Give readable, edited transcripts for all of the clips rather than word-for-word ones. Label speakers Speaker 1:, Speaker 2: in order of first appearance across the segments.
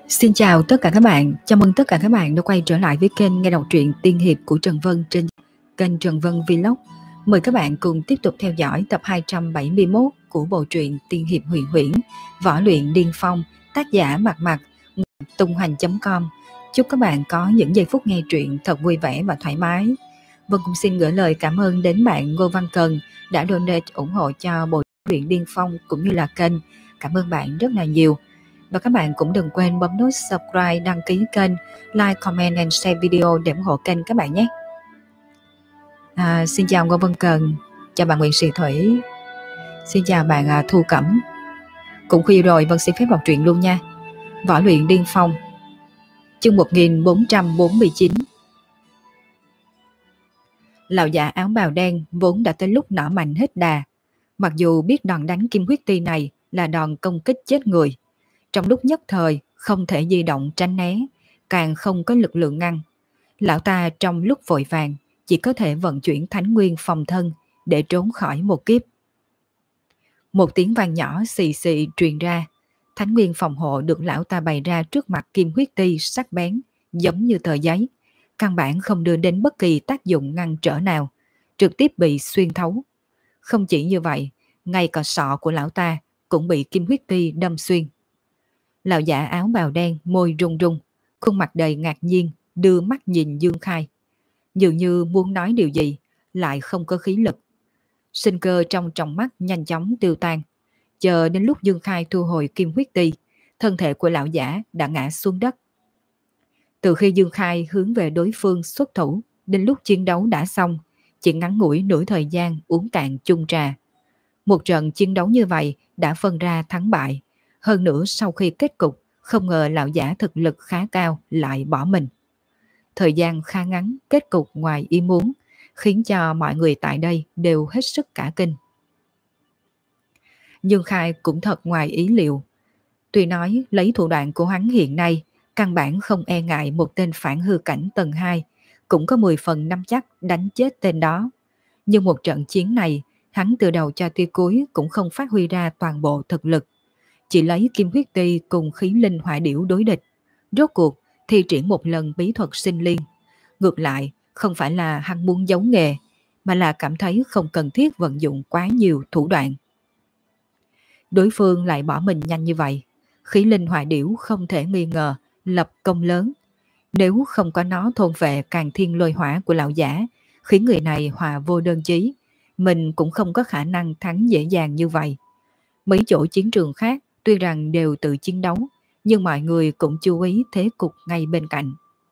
Speaker 1: Xin chào tất cả các bạn, chào mừng tất cả các bạn đã quay trở lại với kênh nghe đọc truyện tiên hiệp của Trần Vân trên kênh Trần Vân Vlog. Mời các bạn cùng tiếp tục theo dõi tập 271 của bộ truyện tiên hiệp huyền huyễn Võ luyện điên phong, tác giả Mạc Mạc, tunghoành.com. Chúc các bạn có những giây phút nghe truyện thật vui vẻ và thoải mái. Vân cũng xin gửi lời cảm ơn đến bạn Ngô Văn Cần đã donate ủng hộ cho bộ truyện điên phong cũng như là kênh. Cảm ơn bạn rất là nhiều. Và các bạn cũng đừng quên bấm nút subscribe, đăng ký kênh, like, comment and share video để ủng hộ kênh các bạn nhé. Xin chào Ngô Văn Cần, chào bạn Nguyễn Sĩ Thủy, xin chào bạn Thu Cẩm. Cũng khuya rồi, Vân xin phép đọc truyện luôn nha. Võ luyện điên phong, chương 1449. Lão già áo bào đen vốn đã tới lúc nỏ mạnh hết đà. Mặc dù biết đòn đánh kim huyết ti này là đòn công kích chết người, trong lúc nhất thời không thể di động tránh né, càng không có lực lượng ngăn. Lão ta trong lúc vội vàng chỉ có thể vận chuyển thánh nguyên phòng thân để trốn khỏi một kiếp. Một tiếng vang nhỏ xì xì truyền ra, thánh nguyên phòng hộ được lão ta bày ra trước mặt kim huyết ti sắc bén, giống như tờ giấy, căn bản không đưa đến bất kỳ tác dụng ngăn trở nào, trực tiếp bị xuyên thấu. Không chỉ như vậy, ngay cả sọ của lão ta cũng bị kim huyết ti đâm xuyên. Lão giả áo bào đen môi run run, khuôn mặt đầy ngạc nhiên, đưa mắt nhìn Dương Khai. Dường như muốn nói điều gì, lại không có khí lực. Sinh cơ trong tròng mắt nhanh chóng tiêu tan. Chờ đến lúc Dương Khai thu hồi kim huyết ti, thân thể của lão giả đã ngã xuống đất. Từ khi Dương Khai hướng về đối phương xuất thủ, đến lúc chiến đấu đã xong, chỉ ngắn ngủi nửa thời gian uống cạn chung trà. Một trận chiến đấu như vậy đã phân ra thắng bại. Hơn nữa sau khi kết cục, không ngờ lão giả thực lực khá cao lại bỏ mình. Thời gian khá ngắn, kết cục ngoài ý muốn, khiến cho mọi người tại đây đều hết sức cả kinh. Dương Khai cũng thật ngoài ý liệu. Tuy nói lấy thủ đoạn của hắn hiện nay, căn bản không e ngại một tên phản hư cảnh tầng 2, cũng có 10 phần nắm chắc đánh chết tên đó. Nhưng một trận chiến này, hắn từ đầu cho tới cuối cũng không phát huy ra toàn bộ thực lực. Chỉ lấy kim huyết ti cùng khí linh hỏa điểu đối địch. Rốt cuộc thi triển một lần bí thuật sinh liên. Ngược lại, không phải là hắn muốn giấu nghề, mà là cảm thấy không cần thiết vận dụng quá nhiều thủ đoạn. Đối phương lại bỏ mình nhanh như vậy. Khí linh hỏa điểu không thể nghi ngờ lập công lớn. Nếu không có nó thôn vệ càng thiên lôi hỏa của lão giả, khiến người này hòa vô đơn chí, mình cũng không có khả năng thắng dễ dàng như vậy. Mấy chỗ chiến trường khác tuy rằng đều tự chiến đấu, nhưng mọi người cũng chú ý thế cục ngay bên cạnh.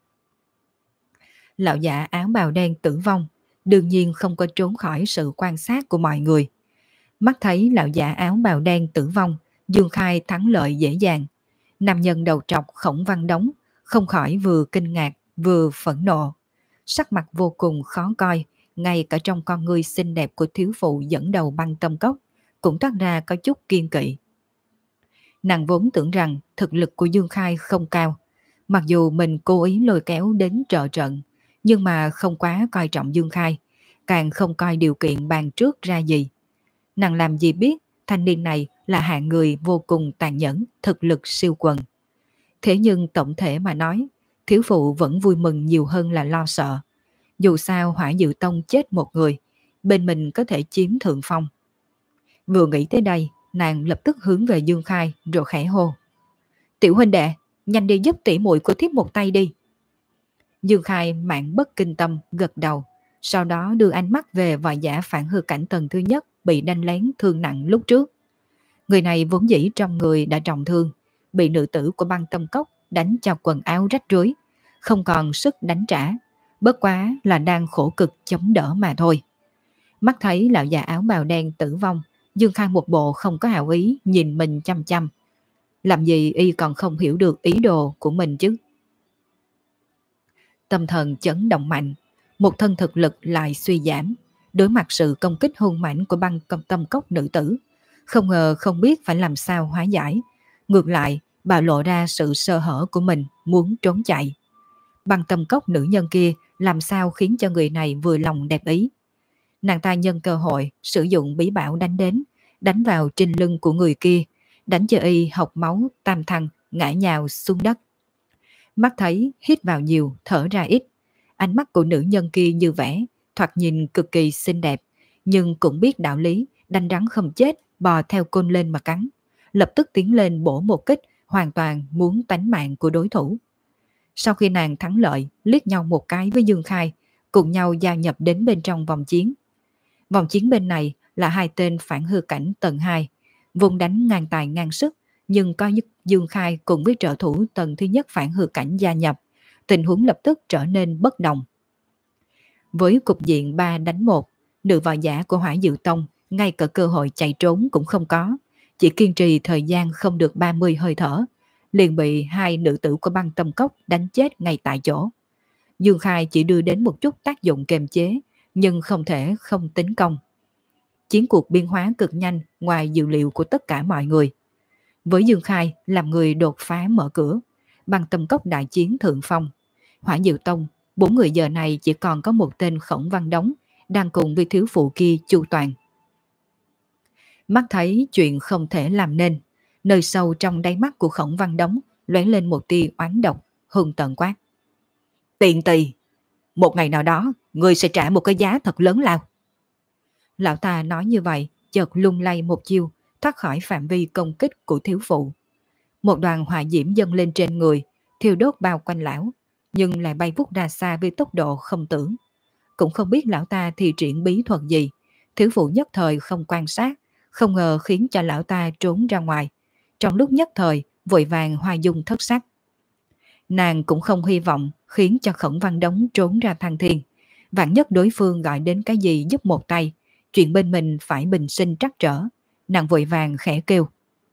Speaker 1: Lão giả áo bào đen tử vong, đương nhiên không có trốn khỏi sự quan sát của mọi người. Mắt thấy lão giả áo bào đen tử vong, Dương Khai thắng lợi dễ dàng. Nam nhân đầu trọc Khổng Văn Đống không khỏi vừa kinh ngạc vừa phẫn nộ. Sắc mặt vô cùng khó coi, ngay cả trong con ngươi xinh đẹp của thiếu phụ dẫn đầu Băng Tâm Cốc cũng toát ra có chút kiên kỵ. Nàng vốn tưởng rằng thực lực của Dương Khai không cao, mặc dù mình cố ý lôi kéo đến trợ trận, nhưng mà không quá coi trọng Dương Khai, càng không coi điều kiện bàn trước ra gì. Nàng làm gì biết thanh niên này là hạng người vô cùng tàn nhẫn, thực lực siêu quần. Thế nhưng tổng thể mà nói, thiếu phụ vẫn vui mừng nhiều hơn là lo sợ. Dù sao Hỏa Dự Tông chết một người, bên mình có thể chiếm thượng phong. Vừa nghĩ tới đây, nàng lập tức hướng về Dương Khai rồi khẽ hô: "Tiểu huynh đệ, nhanh đi giúp tỷ muội của thiếp một tay đi." Dương Khai mạn bất kinh tâm gật đầu, sau đó đưa ánh mắt về võ giả phản hư cảnh tầng thứ nhất bị đánh lén thương nặng lúc trước. Người này vốn dĩ trong người đã trọng thương, bị nữ tử của Băng Tâm Cốc đánh cho quần áo rách rưới, không còn sức đánh trả, bất quá là đang khổ cực chống đỡ mà thôi. Mắt thấy lão già áo bào đen tử vong, Dương Khai một bộ không có hảo ý nhìn mình chăm chăm. Làm gì y còn không hiểu được ý đồ của mình chứ? Tâm thần chấn động mạnh, một thân thực lực lại suy giảm, đối mặt sự công kích hung mãnh của Băng Tâm Cốc nữ tử, không ngờ không biết phải làm sao hóa giải. Ngược lại, bà lộ ra sự sơ hở của mình, muốn trốn chạy. Băng Tâm Cốc nữ nhân kia làm sao khiến cho người này vừa lòng đẹp ý. Nàng ta nhân cơ hội sử dụng bí bảo đánh đến, đánh vào trên lưng của người kia, đánh cho y học máu tam thăng ngã nhào xuống đất. Mắt thấy hít vào nhiều, thở ra ít. Ánh mắt của nữ nhân kia như vẽ, thoạt nhìn cực kỳ xinh đẹp, nhưng cũng biết đạo lý, đanh rắn không chết, bò theo côn lên mà cắn. Lập tức tiến lên bổ một kích, hoàn toàn muốn tánh mạng của đối thủ. Sau khi nàng thắng lợi, liếc nhau một cái với Dương Khai, cùng nhau gia nhập đến bên trong vòng chiến. Vòng chiến bên này là hai tên phản hư cảnh tầng 2, vùng đánh ngang tài ngang sức, nhưng coi như Dương Khai cùng với trợ thủ tầng thứ nhất phản hư cảnh gia nhập, tình huống lập tức trở nên bất đồng. Với cục diện 3 đánh 1, nữ võ giả của Hỏa Diệu Tông ngay cả cơ hội chạy trốn cũng không có, chỉ kiên trì thời gian không được 30 hơi thở, liền bị hai nữ tử của Băng Tâm Cốc đánh chết ngay tại chỗ. Dương Khai chỉ đưa đến một chút tác dụng kiềm chế, nhưng không thể không tính công. Chiến cuộc biến hóa cực nhanh ngoài dự liệu của tất cả mọi người. Với Dương Khai làm người đột phá mở cửa, Băng Tâm Cốc đại chiến thượng phong. Hỏa Diệu Tông, 4 người giờ này chỉ còn có một tên Khổng Văn Đống đang cùng với thiếu phụ kia chu toàn. Mắt thấy chuyện không thể làm nên, nơi sâu trong đáy mắt của Khổng Văn Đống lóe lên một tia oán độc, hung tợn quát: Tiện tỳ, một ngày nào đó ngươi sẽ trả một cái giá thật lớn lao. Lão ta nói như vậy, chợt lung lay một chiêu, thoát khỏi phạm vi công kích của thiếu phụ. Một đoàn hỏa diễm dâng lên trên người, thiêu đốt bao quanh lão, nhưng lại bay vút ra xa với tốc độ không tưởng. Cũng không biết lão ta thi triển bí thuật gì, thiếu phụ nhất thời không quan sát, không ngờ khiến cho lão ta trốn ra ngoài. Trong lúc nhất thời, vội vàng hoa dung thất sắc. Nàng cũng không hy vọng khiến cho Khổng Văn Đống trốn ra thăng thiên. Vạn nhất đối phương gọi đến cái gì giúp một tay, chuyện bên mình phải bình sinh trắc trở. Nàng vội vàng khẽ kêu: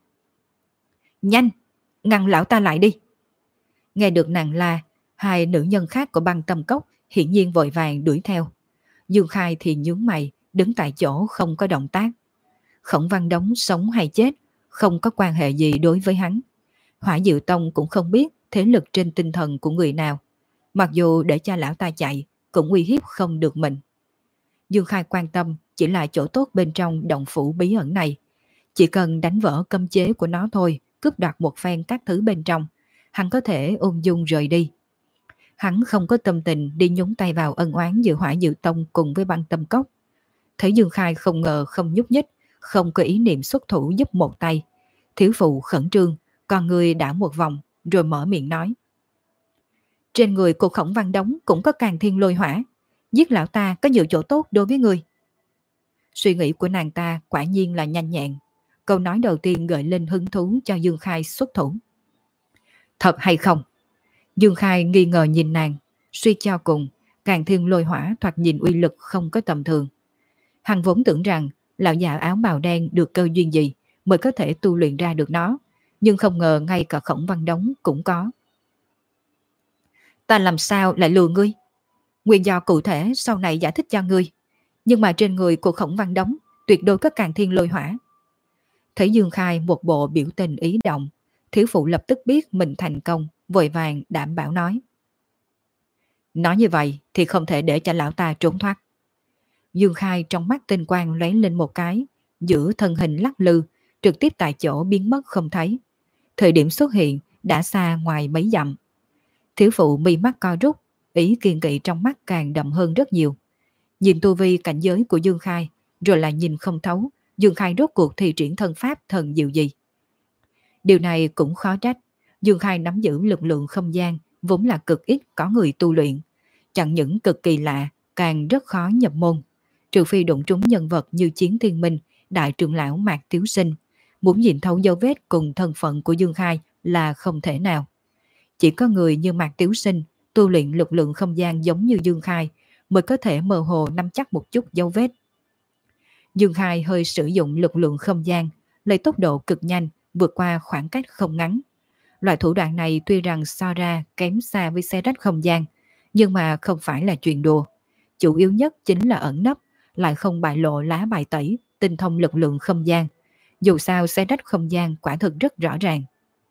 Speaker 1: Nhanh, ngăn lão ta lại đi. Nghe được nàng la, hai nữ nhân khác của Băng Tâm Cốc hiển nhiên vội vàng đuổi theo. Dương Khai thì nhướng mày, đứng tại chỗ không có động tác. Khổng Văn Đống sống hay chết, không có quan hệ gì đối với hắn. Hỏa Diệu Tông cũng không biết thế lực trên tinh thần của người nào. Mặc dù để cho lão ta chạy, cũng uy hiếp không được mình. Dương Khai quan tâm chỉ là chỗ tốt bên trong động phủ bí ẩn này. Chỉ cần đánh vỡ cấm chế của nó thôi, cướp đoạt một phen các thứ bên trong, hắn có thể ung dung rời đi. Hắn không có tâm tình đi nhúng tay vào ân oán giữa Hỏa Diệu Tông cùng với Băng Tâm Cốc. Thấy Dương Khai không ngờ không nhúc nhích, không có ý niệm xuất thủ giúp một tay, thiếu phụ khẩn trương, con người đảo một vòng, rồi mở miệng nói: Trên người của Khổng Văn Đống cũng có Càn Thiên Lôi Hỏa, giết lão ta có nhiều chỗ tốt đối với người. Suy nghĩ của nàng ta quả nhiên là nhanh nhẹn. Câu nói đầu tiên gợi lên hứng thú cho Dương Khai xuất thủ. Thật hay không? Dương Khai nghi ngờ nhìn nàng, suy cho cùng, Càn Thiên Lôi Hỏa thoạt nhìn uy lực không có tầm thường. Hắn vốn tưởng rằng lão già áo bào đen được cơ duyên gì mới có thể tu luyện ra được nó, nhưng không ngờ ngay cả Khổng Văn Đống cũng có. Ta làm sao lại lừa ngươi? Nguyên do cụ thể sau này giải thích cho ngươi, nhưng mà trên người của Khổng Văn Đống tuyệt đối có Càn Thiên Lôi Hỏa. Thấy Dương Khai một bộ biểu tình ý động, thiếu phụ lập tức biết mình thành công, vội vàng đảm bảo nói: Nói như vậy thì không thể để cho lão ta trốn thoát. Dương Khai trong mắt tinh quang lóe lên một cái, giữ thân hình lắc lư, trực tiếp tại chỗ biến mất không thấy. Thời điểm xuất hiện đã xa ngoài mấy dặm. Thiếu phụ mi mắt co rút, ý kiên kỵ trong mắt càng đậm hơn rất nhiều. Nhìn tu vi cảnh giới của Dương Khai, rồi lại nhìn không thấu Dương Khai rốt cuộc thi triển thân pháp thần diệu gì. Điều này cũng khó trách, Dương Khai nắm giữ lực lượng không gian vốn là cực ít có người tu luyện, chẳng những cực kỳ lạ, càng rất khó nhập môn. Trừ phi đụng trúng nhân vật như Chiến Thiên Minh, Đại trưởng lão Mạc Tiếu Sinh, muốn nhìn thấu dấu vết cùng thân phận của Dương Khai là không thể nào. Chỉ có người như Mạc Tiếu Sinh tu luyện lực lượng không gian giống như Dương Khai mới có thể mơ hồ nắm chắc một chút dấu vết. Dương Khai hơi sử dụng lực lượng không gian, lấy tốc độ cực nhanh vượt qua khoảng cách không ngắn. Loại thủ đoạn này tuy rằng so ra kém xa với xe rách không gian, nhưng mà không phải là chuyện đùa. Chủ yếu nhất chính là ẩn nấp, lại không bại lộ lá bài tẩy, tinh thông lực lượng không gian. Dù sao xe rách không gian quả thực rất rõ ràng.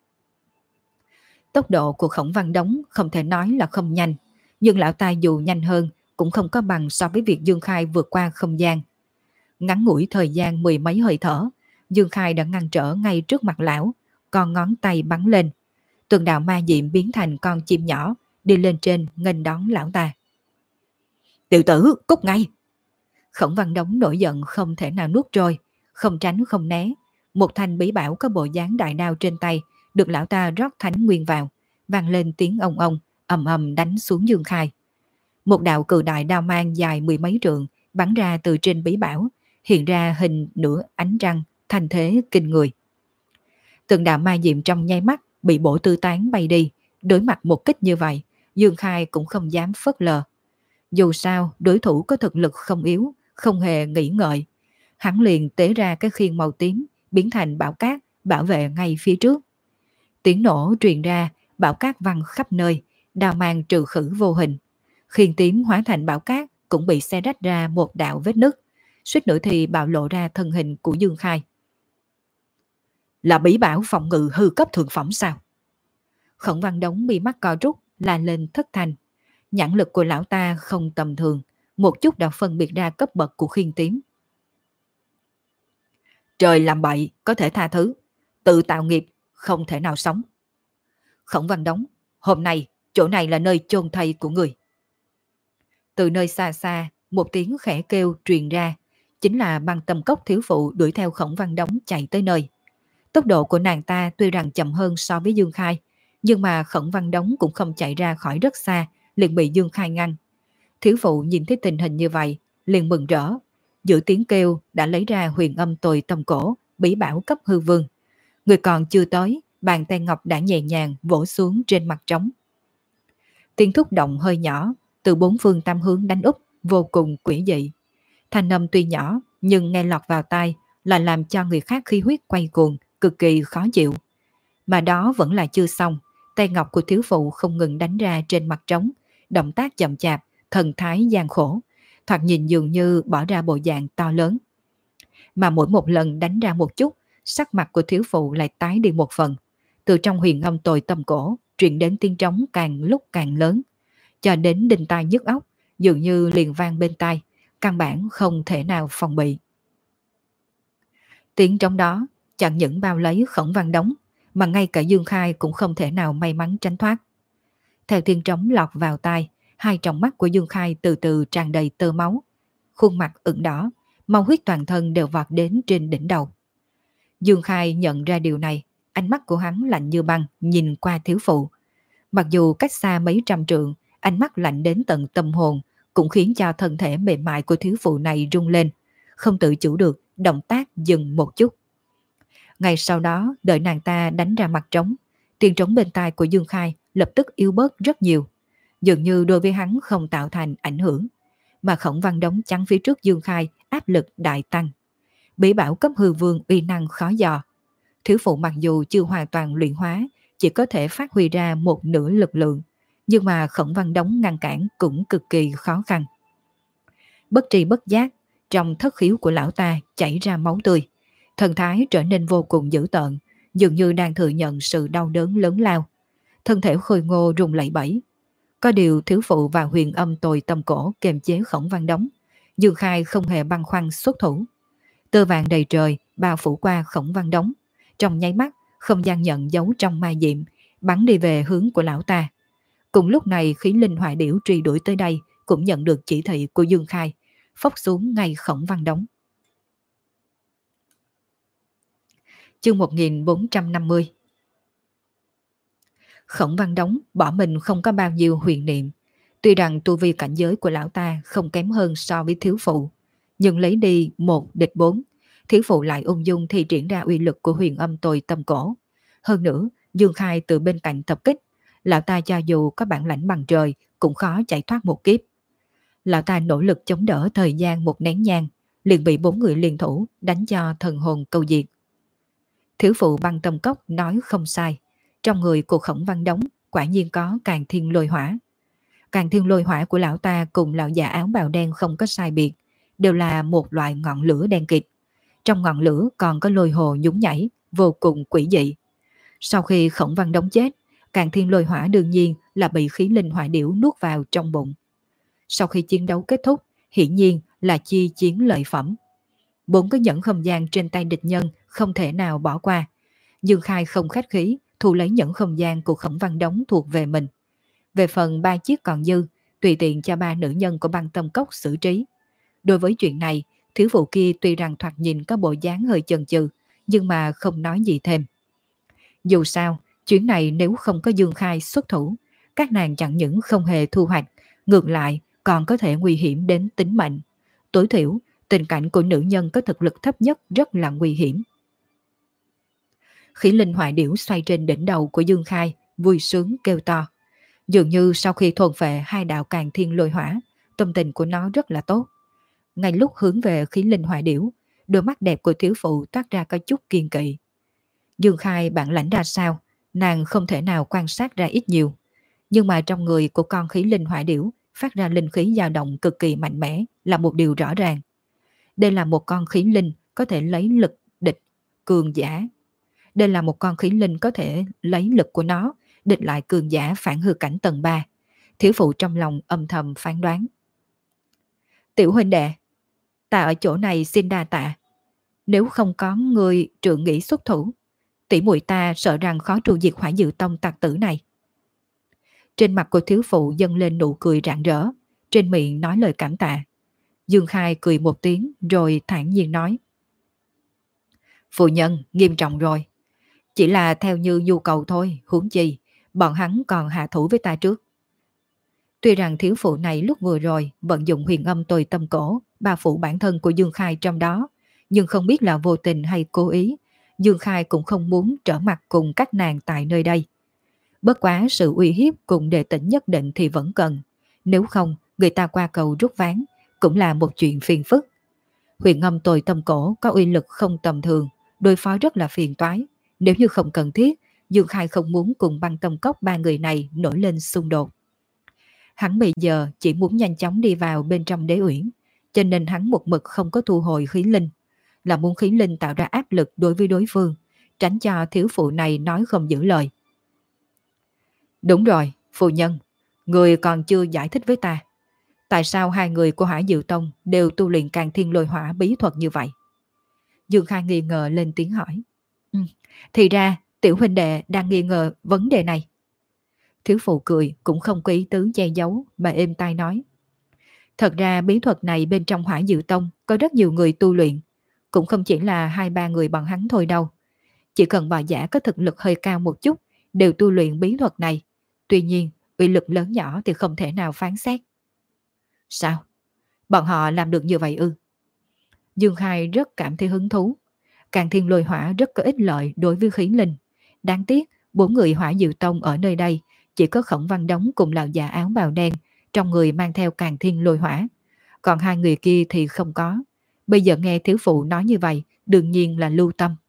Speaker 1: Tốc độ của Khổng Văn Đống không thể nói là không nhanh, nhưng lão ta dù nhanh hơn cũng không có bằng so với việc Dương Khai vượt qua không gian. Ngắn ngủi thời gian mười mấy hơi thở, Dương Khai đã ngăn trở ngay trước mặt lão, còn ngón tay bắn lên. Tuần đạo ma diệm biến thành con chim nhỏ, đi lên trên nghênh đón lão ta. Tiểu tử, cút ngay! Khổng Văn Đống nổi giận không thể nào nuốt trôi, không tránh không né. Một thanh bí bảo có bộ dáng đại đao trên tay, được lão ta rót thánh nguyên vào, vang lên tiếng ông ông, ầm ầm đánh xuống Dương Khai. Một đạo cự đại đao mang dài mười mấy trượng bắn ra từ trên bí bảo, hiện ra hình nửa ánh trăng, thành thế kinh người. Từng đạo ma diệm trong nháy mắt bị bổ tư tán bay đi. Đối mặt một kích như vậy, Dương Khai cũng không dám phớt lờ. Dù sao, đối thủ có thực lực không yếu, không hề nghĩ ngợi. Hắn liền tế ra cái khiên màu tím, biến thành bão cát, bảo vệ ngay phía trước. Tiếng nổ truyền ra, bão cát văng khắp nơi, đao mang trừ khử vô hình. Khiên tím hóa thành bão cát cũng bị xé rách ra một đạo vết nứt, suýt nữa thì bạo lộ ra thân hình của Dương Khai. Là bí bảo phòng ngự hư cấp thượng phẩm sao? Khổng Văn Đống bị mắt co rút, la lên thất thanh. Nhãn lực của lão ta không tầm thường, một chút đã phân biệt ra cấp bậc của khiên tím. Trời làm bậy có thể tha thứ, tự tạo nghiệp không thể nào sống. Khổng Văn Đống, hôm nay chỗ này là nơi chôn thây của người. Từ nơi xa xa, một tiếng khẽ kêu truyền ra, chính là Băng Tâm Cốc thiếu phụ đuổi theo Khổng Văn Đống chạy tới nơi. Tốc độ của nàng ta tuy rằng chậm hơn so với Dương Khai, nhưng mà Khổng Văn Đống cũng không chạy ra khỏi rất xa, liền bị Dương Khai ngăn. Thiếu phụ nhìn thấy tình hình như vậy, liền mừng rỡ, giữa tiếng kêu đã lấy ra huyền âm tồi tông cổ, bí bảo cấp hư vương. Người còn chưa tới, bàn tay ngọc đã nhẹ nhàng vỗ xuống trên mặt trống. Tiếng thúc động hơi nhỏ, từ bốn phương tam hướng đánh úp, vô cùng quỷ dị. Thanh âm tuy nhỏ, nhưng nghe lọt vào tai là làm cho người khác khí huyết quay cuồng, cực kỳ khó chịu. Mà đó vẫn là chưa xong, tay ngọc của thiếu phụ không ngừng đánh ra trên mặt trống, động tác chậm chạp, thần thái gian khổ, thoạt nhìn dường như bỏ ra bộ dạng to lớn. Mà mỗi một lần đánh ra một chút, sắc mặt của thiếu phụ lại tái đi một phần. Từ trong huyền âm tồi tâm cổ, truyền đến tiếng trống càng lúc càng lớn, cho đến đinh tai nhức óc, dường như liền vang bên tai, căn bản không thể nào phòng bị. Tiếng trống đó chẳng những bao lấy Khổng Văn Đống, mà ngay cả Dương Khai cũng không thể nào may mắn tránh thoát. Theo tiếng trống lọt vào tai, hai tròng mắt của Dương Khai từ từ tràn đầy tơ máu, khuôn mặt ửng đỏ, máu huyết toàn thân đều vọt đến trên đỉnh đầu. Dương Khai nhận ra điều này, ánh mắt của hắn lạnh như băng nhìn qua thiếu phụ. Mặc dù cách xa mấy trăm trượng, ánh mắt lạnh đến tận tâm hồn cũng khiến cho thân thể mềm mại của thiếu phụ này rung lên, không tự chủ được, động tác dừng một chút. Ngay sau đó, đợi nàng ta đánh ra mặt trống, tiếng trống bên tai của Dương Khai lập tức yếu bớt rất nhiều, dường như đối với hắn không tạo thành ảnh hưởng, mà Khổng Văn Đống chắn phía trước Dương Khai áp lực đại tăng. Bí bảo cấp hư vương uy năng khó dò. Thiếu phụ mặc dù chưa hoàn toàn luyện hóa, chỉ có thể phát huy ra một nửa lực lượng, nhưng mà Khổng Văn Đống ngăn cản cũng cực kỳ khó khăn. Bất tri bất giác, trong thất khiếu của lão ta chảy ra máu tươi, thần thái trở nên vô cùng dữ tợn, dường như đang thừa nhận sự đau đớn lớn lao. Thân thể khôi ngô rung lẩy bẩy. Có điều thiếu phụ và huyền âm tồi tâm cổ kềm chế Khổng Văn Đống, Dương Khai không hề băn khoăn xuất thủ. Tơ vàng đầy trời bao phủ qua Khổng Văn Đống, trong nháy mắt không gian nhận giấu trong ma diệm bắn đi về hướng của lão ta. Cùng lúc này khí linh hỏa điểu truy đuổi tới đây cũng nhận được chỉ thị của Dương Khai, phốc xuống ngay Khổng Văn Đống. Chương 1450. Khổng Văn Đống bỏ mình không có bao nhiêu huyền niệm. Tuy rằng tu vi cảnh giới của lão ta không kém hơn so với thiếu phụ, nhưng lấy đi một địch bốn, thiếu phụ lại ung dung thi triển ra uy lực của huyền âm tồi tâm cổ. Hơn nữa, Dương Khai từ bên cạnh tập kích, lão ta cho dù có bản lãnh bằng trời cũng khó chạy thoát một kiếp. Lão ta nỗ lực chống đỡ thời gian một nén nhang, liền bị bốn người liên thủ đánh cho thần hồn câu diệt. Thiếu phụ Băng Tâm Cốc nói không sai, trong người của Khổng Văn Đống quả nhiên có Càn Thiên Lôi Hỏa. Càn Thiên Lôi Hỏa của lão ta cùng lão già áo bào đen không có sai biệt, đều là một loại ngọn lửa đen kịt. Trong ngọn lửa còn có lôi hồ nhún nhảy, vô cùng quỷ dị. Sau khi Khổng Văn Đống chết, Càn Thiên Lôi Hỏa đương nhiên là bị khí linh hỏa điểu nuốt vào trong bụng. Sau khi chiến đấu kết thúc, hiển nhiên là chi chiến lợi phẩm. Bốn cái nhẫn không gian trên tay địch nhân không thể nào bỏ qua. Dương Khai không khách khí, thu lấy những không gian của Khổng Văn Đống thuộc về mình. Về phần 3 chiếc còn dư, tùy tiện cho 3 nữ nhân của băng tâm cốc xử trí. Đối với chuyện này, thiếu phụ kia tuy rằng thoạt nhìn có bộ dáng hơi chần chừ, nhưng mà không nói gì thêm. Dù sao, chuyến này nếu không có Dương Khai xuất thủ, các nàng chẳng những không hề thu hoạch, ngược lại còn có thể nguy hiểm đến tính mệnh. Tối thiểu, tình cảnh của nữ nhân có thực lực thấp nhất rất là nguy hiểm. Khí linh hoại điểu xoay trên đỉnh đầu của Dương Khai, vui sướng kêu to. Dường như sau khi thôn phệ 2 đạo càn thiên lôi hỏa, tâm tình của nó rất là tốt. Ngay lúc hướng về khí linh hoại điểu, đôi mắt đẹp của thiếu phụ toát ra có chút kiên kỵ. Dương Khai bản lãnh ra sao, nàng không thể nào quan sát ra ít nhiều. Nhưng mà trong người của con khí linh hoại điểu phát ra linh khí dao động cực kỳ mạnh mẽ là một điều rõ ràng. Đây là một con khí linh có thể lấy lực địch cường giả. Đây là một con khí linh có thể lấy lực của nó địch lại cường giả phản hư cảnh tầng 3. Thiếu phụ trong lòng âm thầm phán đoán. Tiểu huynh đệ, ta ở chỗ này xin đa tạ. Nếu không có người trượng nghĩ xuất thủ, tỷ muội ta sợ rằng khó tru diệt Hỏa Diệu Tông tặc tử này. Trên mặt của thiếu phụ dâng lên nụ cười rạng rỡ, trên miệng nói lời cảm tạ. Dương Khai cười một tiếng rồi thản nhiên nói. Phụ nhân, nghiêm trọng rồi. Chỉ là theo như nhu cầu thôi, huống chi, bọn hắn còn hạ thủ với ta trước. Tuy rằng thiếu phụ này lúc vừa rồi vận dụng huyền âm tồi tâm cổ, bao phủ bản thân của Dương Khai trong đó, nhưng không biết là vô tình hay cố ý, Dương Khai cũng không muốn trở mặt cùng các nàng tại nơi đây. Bất quá sự uy hiếp cùng đề tỉnh nhất định thì vẫn cần, nếu không người ta qua cầu rút ván cũng là một chuyện phiền phức. Huyền âm tồi tâm cổ có uy lực không tầm thường, đối phó rất là phiền toái. Nếu như không cần thiết, Dương Khai không muốn cùng băng tâm cốc 3 người này nổi lên xung đột. Hắn bây giờ chỉ muốn nhanh chóng đi vào bên trong đế uyển, cho nên hắn một mực không có thu hồi khí linh, là muốn khí linh tạo ra áp lực đối với đối phương, tránh cho thiếu phụ này nói không giữ lời. Đúng rồi, phu nhân, người còn chưa giải thích với ta. Tại sao 2 người của Hỏa Diệu Tông đều tu luyện Càn Thiên Lôi Hỏa bí thuật như vậy? Dương Khai nghi ngờ lên tiếng hỏi. Thì ra tiểu huynh đệ đang nghi ngờ vấn đề này. Thiếu phụ cười cũng không có ý tứ che giấu mà êm tai nói. Thật ra bí thuật này bên trong Hỏa Diệu Tông có rất nhiều người tu luyện, cũng không chỉ là 2-3 người bọn hắn thôi đâu. Chỉ cần bà giả có thực lực hơi cao một chút đều tu luyện bí thuật này. Tuy nhiên uy lực lớn nhỏ thì không thể nào phán xét. Sao? Bọn họ làm được như vậy ư? Dương Khai rất cảm thấy hứng thú. Càn Thiên Lôi Hỏa rất có ích lợi đối với khí linh. Đáng tiếc 4 người Hỏa Diệu Tông ở nơi đây chỉ có Khổng Văn Đống cùng lão già áo bào đen trong người mang theo Càn Thiên Lôi Hỏa. Còn 2 người kia thì không có. Bây giờ nghe thiếu phụ nói như vậy đương nhiên là lưu tâm.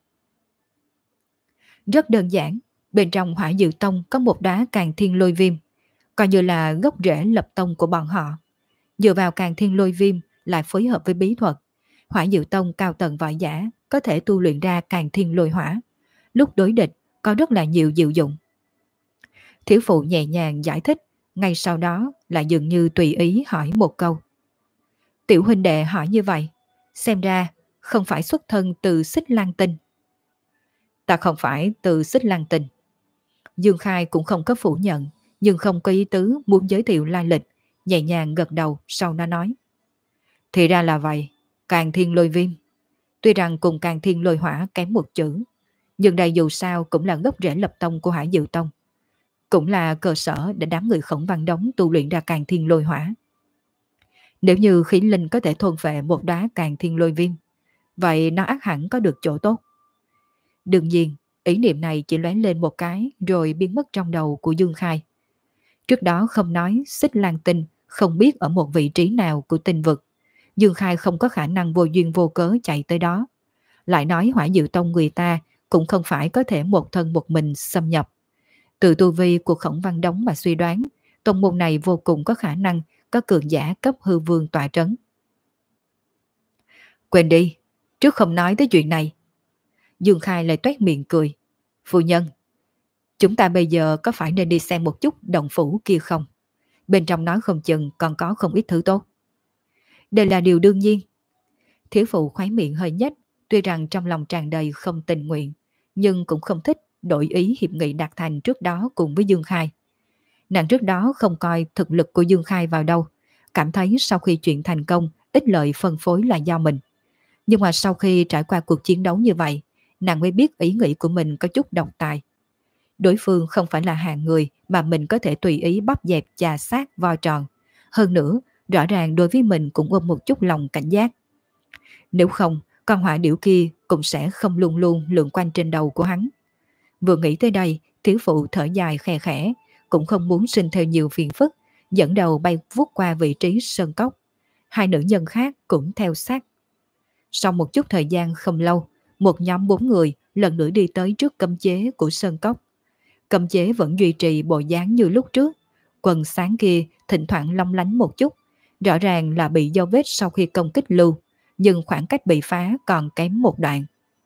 Speaker 1: Rất đơn giản, bên trong Hỏa Diệu Tông có một đá Càn Thiên Lôi Viêm, coi như là gốc rễ lập tông của bọn họ. Dựa vào Càn Thiên Lôi Viêm lại phối hợp với bí thuật, Hỏa Diệu Tông cao tầng võ giả có thể tu luyện ra Càn Thiên Lôi Hỏa. Lúc đối địch có rất là nhiều diệu dụng. Thiếu phụ nhẹ nhàng giải thích, ngay sau đó lại dường như tùy ý hỏi một câu. Tiểu huynh đệ hỏi như vậy, xem ra không phải xuất thân từ Xích Lang Tinh. Ta không phải từ Xích Lang Tinh. Dương Khai cũng không có phủ nhận, nhưng không có ý tứ muốn giới thiệu lai lịch, nhẹ nhàng gật đầu sau đó nói. Thì ra là vậy, Càn Thiên Lôi Viêm. Tuy rằng cùng Càn Thiên Lôi Hỏa kém một chữ, nhưng đây dù sao cũng là gốc rễ lập tông của Hỏa Diệu Tông. Cũng là cơ sở để đám người Khổng Văn Đống tu luyện ra Càn Thiên Lôi Hỏa. Nếu như khí linh có thể thôn phệ một đóa Càn Thiên Lôi Viêm, vậy nó ắt hẳn có được chỗ tốt. Đương nhiên, ý niệm này chỉ lóe lên một cái rồi biến mất trong đầu của Dương Khai. Trước đó không nói Xích Lang Tinh không biết ở một vị trí nào của tinh vực, Dương Khai không có khả năng vô duyên vô cớ chạy tới đó. Lại nói Hỏa Diệu Tông người ta cũng không phải có thể một thân một mình xâm nhập. Từ tu vi của Khổng Văn Đống mà suy đoán, tông môn này vô cùng có khả năng có cường giả cấp hư vương tọa trấn. Quên đi, trước không nói tới chuyện này. Dương Khai lại toét miệng cười. Phu nhân, chúng ta bây giờ có phải nên đi xem một chút động phủ kia không? Bên trong nói không chừng còn có không ít thứ tốt. Đây là điều đương nhiên. Thiếu phụ khoái miệng hơi nhếch, tuy rằng trong lòng tràn đầy không tình nguyện, nhưng cũng không thích đổi ý hiệp nghị đạt thành trước đó cùng với Dương Khai. Nàng trước đó không coi thực lực của Dương Khai vào đâu, cảm thấy sau khi chuyện thành công, ích lợi phân phối là do mình. Nhưng mà sau khi trải qua cuộc chiến đấu như vậy, nàng mới biết ý nghĩ của mình có chút độc tài. Đối phương không phải là hạng người mà mình có thể tùy ý bóp dẹp chà sát vo tròn. Hơn nữa, rõ ràng đối với mình cũng ôm một chút lòng cảnh giác. Nếu không, con hỏa điểu kia cũng sẽ không luôn luôn lượn quanh trên đầu của hắn. Vừa nghĩ tới đây, thiếu phụ thở dài khe khẽ, cũng không muốn sinh thêm nhiều phiền phức, dẫn đầu bay vút qua vị trí sơn cốc. Hai nữ nhân khác cũng theo sát. Sau một chút thời gian không lâu, một nhóm 4 người lần nữa đi tới trước cấm chế của sơn cốc. Cấm chế vẫn duy trì bộ dáng như lúc trước, quần sáng kia thỉnh thoảng long lánh một chút, rõ ràng là bị dấu vết sau khi công kích lưu, nhưng khoảng cách bị phá còn kém một đoạn.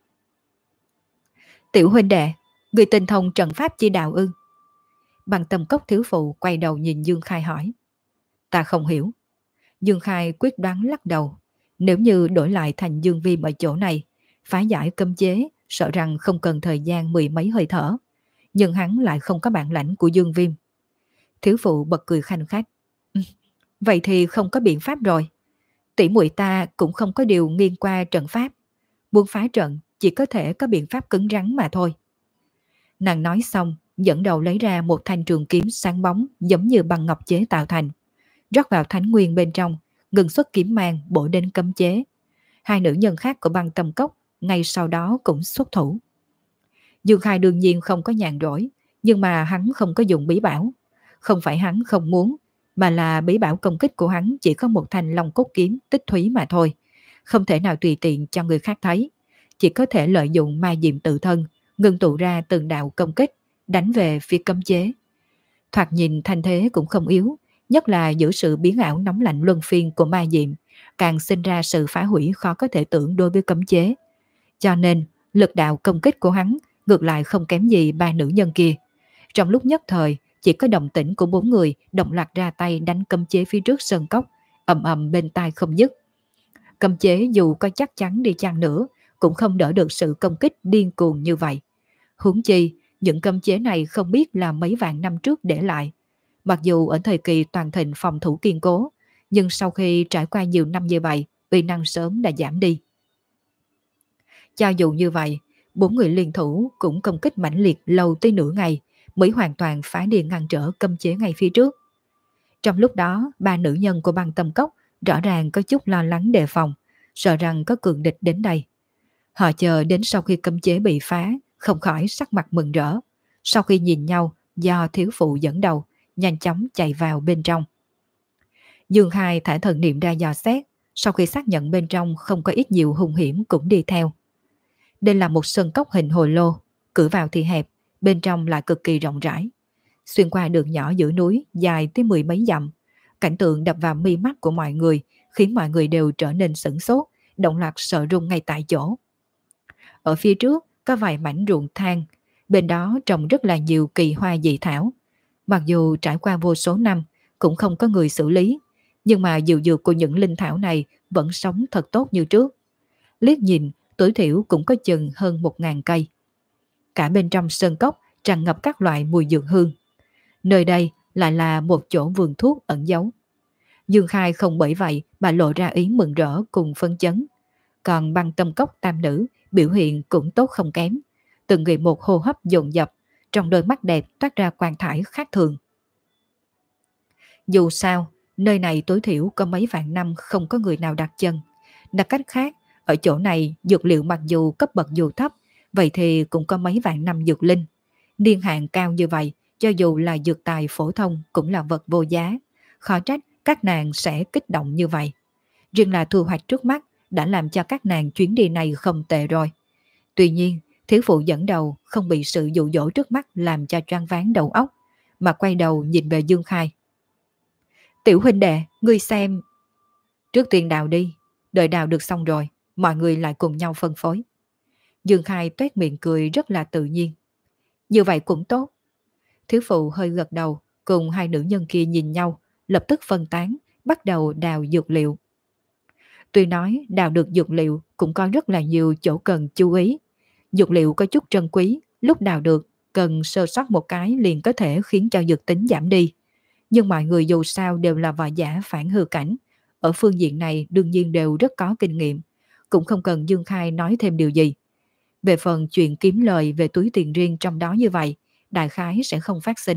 Speaker 1: Tiểu huynh đệ, người tinh thông trận pháp chi đạo ư? Bằng tâm cốc thiếu phụ quay đầu nhìn Dương Khai hỏi. Ta không hiểu. Dương Khai quyết đoán lắc đầu. Nếu như đổi lại thành Dương Viêm ở chỗ này, phá giải cấm chế, sợ rằng không cần thời gian mười mấy hơi thở. Nhưng hắn lại không có bản lãnh của Dương Viêm. Thiếu phụ bật cười khanh khách. Vậy thì không có biện pháp rồi. Tỷ muội ta cũng không có điều nghiên qua trận pháp. Muốn phá trận chỉ có thể có biện pháp cứng rắn mà thôi. Nàng nói xong, dẫn đầu lấy ra một thanh trường kiếm sáng bóng giống như bằng ngọc chế tạo thành. Rót vào thánh nguyên bên trong, ngừng xuất kiếm mang bổ đến cấm chế. Hai nữ nhân khác của băng tâm cốc ngay sau đó cũng xuất thủ. Dương Khai đương nhiên không có nhàn rỗi, nhưng mà hắn không có dùng bí bảo. Không phải hắn không muốn, mà là bí bảo công kích của hắn chỉ có một thanh long cốt kiếm tích thúy mà thôi. Không thể nào tùy tiện cho người khác thấy. Chỉ có thể lợi dụng ma diệm tự thân, ngưng tụ ra từng đạo công kích, đánh về phía cấm chế. Thoạt nhìn thanh thế cũng không yếu, nhất là giữa sự biến ảo nóng lạnh luân phiên của ma diệm, càng sinh ra sự phá hủy khó có thể tưởng đối với cấm chế. Cho nên, lực đạo công kích của hắn ngược lại không kém gì ba nữ nhân kia. Trong lúc nhất thời, chỉ có động tĩnh của 4 người đồng loạt ra tay đánh cấm chế phía trước sơn cốc, ầm ầm bên tai không dứt. Cấm chế dù có chắc chắn đi chăng nữa, cũng không đỡ được sự công kích điên cuồng như vậy. Huống chi, những cấm chế này không biết là mấy vạn năm trước để lại. Mặc dù ở thời kỳ toàn thịnh phòng thủ kiên cố, nhưng sau khi trải qua nhiều năm như vậy, uy năng sớm đã giảm đi. Cho dù như vậy, 4 người liên thủ cũng công kích mãnh liệt lâu tới nửa ngày mới hoàn toàn phá đi ngăn trở cấm chế ngay phía trước. Trong lúc đó, ba nữ nhân của băng tâm cốc rõ ràng có chút lo lắng đề phòng, sợ rằng có cường địch đến đây. Họ chờ đến sau khi cấm chế bị phá, không khỏi sắc mặt mừng rỡ. Sau khi nhìn nhau, do thiếu phụ dẫn đầu, nhanh chóng chạy vào bên trong. Dương Khai thả thần niệm ra dò xét, sau khi xác nhận bên trong không có ít nhiều hung hiểm cũng đi theo. Đây là một sân cốc hình hồ lô, cửa vào thì hẹp, bên trong lại cực kỳ rộng rãi. Xuyên qua đường nhỏ giữa núi dài tới 10 mấy dặm, cảnh tượng đập vào mi mắt của mọi người, khiến mọi người đều trở nên sửng sốt, động loạt sợ run ngay tại chỗ. Ở phía trước có vài mảnh ruộng than, bên đó trồng rất là nhiều kỳ hoa dị thảo. Mặc dù trải qua vô số năm cũng không có người xử lý, nhưng mà diệu dược của những linh thảo này vẫn sống thật tốt như trước. Liếc nhìn, tối thiểu cũng có chừng hơn 1.000 cây. Cả bên trong sơn cốc tràn ngập các loại mùi dược hương. Nơi đây lại là một chỗ vườn thuốc ẩn giấu. Dương Khai không bởi vậy mà lộ ra ý mừng rỡ cùng phấn chấn. Còn băng tâm cốc tam nữ biểu hiện cũng tốt không kém. Từng người một hô hấp dồn dập, trong đôi mắt đẹp toát ra quang thải khác thường. Dù sao, nơi này tối thiểu có mấy vạn năm không có người nào đặt chân. Đặt cách khác, ở chỗ này dược liệu mặc dù cấp bậc dù thấp, vậy thì cũng có mấy vạn năm dược linh. Niên hạn cao như vậy, cho dù là dược tài phổ thông cũng là vật vô giá. Khó trách các nàng sẽ kích động như vậy. Riêng là thu hoạch trước mắt đã làm cho các nàng chuyến đi này không tệ rồi. Tuy nhiên, thiếu phụ dẫn đầu không bị sự dụ dỗ trước mắt làm cho choáng váng đầu óc, mà quay đầu nhìn về Dương Khai. Tiểu huynh đệ, ngươi xem. Trước tiên đào đi, đợi đào được xong rồi, mọi người lại cùng nhau phân phối. Dương Khai toét miệng cười rất là tự nhiên. Như vậy cũng tốt. Thiếu phụ hơi gật đầu, cùng hai nữ nhân kia nhìn nhau, lập tức phân tán, bắt đầu đào dược liệu. Tuy nói đào được dược liệu cũng có rất là nhiều chỗ cần chú ý. Dược liệu có chút trân quý, lúc đào được cần sơ sót một cái liền có thể khiến cho dược tính giảm đi. Nhưng mọi người dù sao đều là võ giả phản hư cảnh, ở phương diện này đương nhiên đều rất có kinh nghiệm, cũng không cần Dương Khai nói thêm điều gì. Về phần chuyện kiếm lời về túi tiền riêng trong đó như vậy, đại khái sẽ không phát sinh.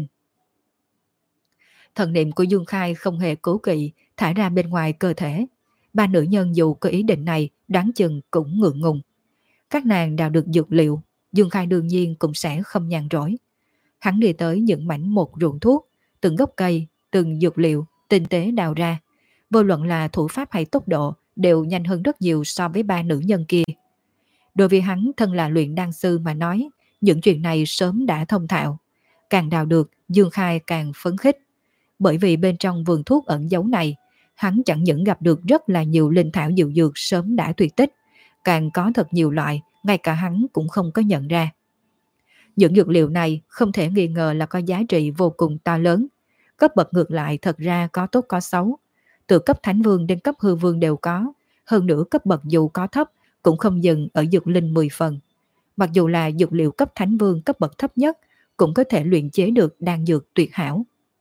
Speaker 1: Thần niệm của Dương Khai không hề cố kỵ thả ra bên ngoài cơ thể. Ba nữ nhân dù có ý định này đoán chừng cũng ngượng ngùng. Các nàng đào được dược liệu, Dương Khai đương nhiên cũng sẽ không nhàn rỗi. Hắn đi tới những mảnh một ruộng thuốc, từng gốc cây, từng dược liệu tinh tế đào ra. Vô luận là thủ pháp hay tốc độ đều nhanh hơn rất nhiều so với ba nữ nhân kia. Đối với hắn thân là luyện đan sư mà nói, những chuyện này sớm đã thông thạo. Càng đào được, Dương Khai càng phấn khích. Bởi vì bên trong vườn thuốc ẩn giấu này, hắn chẳng những gặp được rất là nhiều linh thảo diệu dược sớm đã tuyệt tích, càng có thật nhiều loại, ngay cả hắn cũng không có nhận ra. Những dược liệu này không thể nghi ngờ là có giá trị vô cùng to lớn. Cấp bậc ngược lại thật ra có tốt có xấu. Từ cấp thánh vương đến cấp hư vương đều có. Hơn nữa cấp bậc dù có thấp cũng không dừng ở dược linh 10 phần. Mặc dù là dược liệu cấp thánh vương cấp bậc thấp nhất cũng có thể luyện chế được đan dược tuyệt hảo.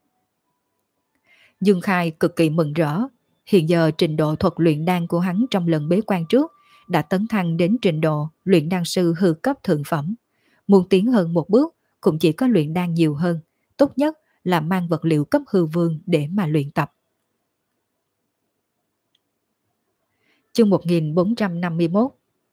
Speaker 1: Dương Khai cực kỳ mừng rỡ. Hiện giờ trình độ thuật luyện đan của hắn trong lần bế quan trước đã tấn thăng đến trình độ luyện đan sư hư cấp thượng phẩm. Muốn tiến hơn một bước cũng chỉ có luyện đan nhiều hơn, tốt nhất là mang vật liệu cấp hư vương để mà luyện tập. Chương 1451.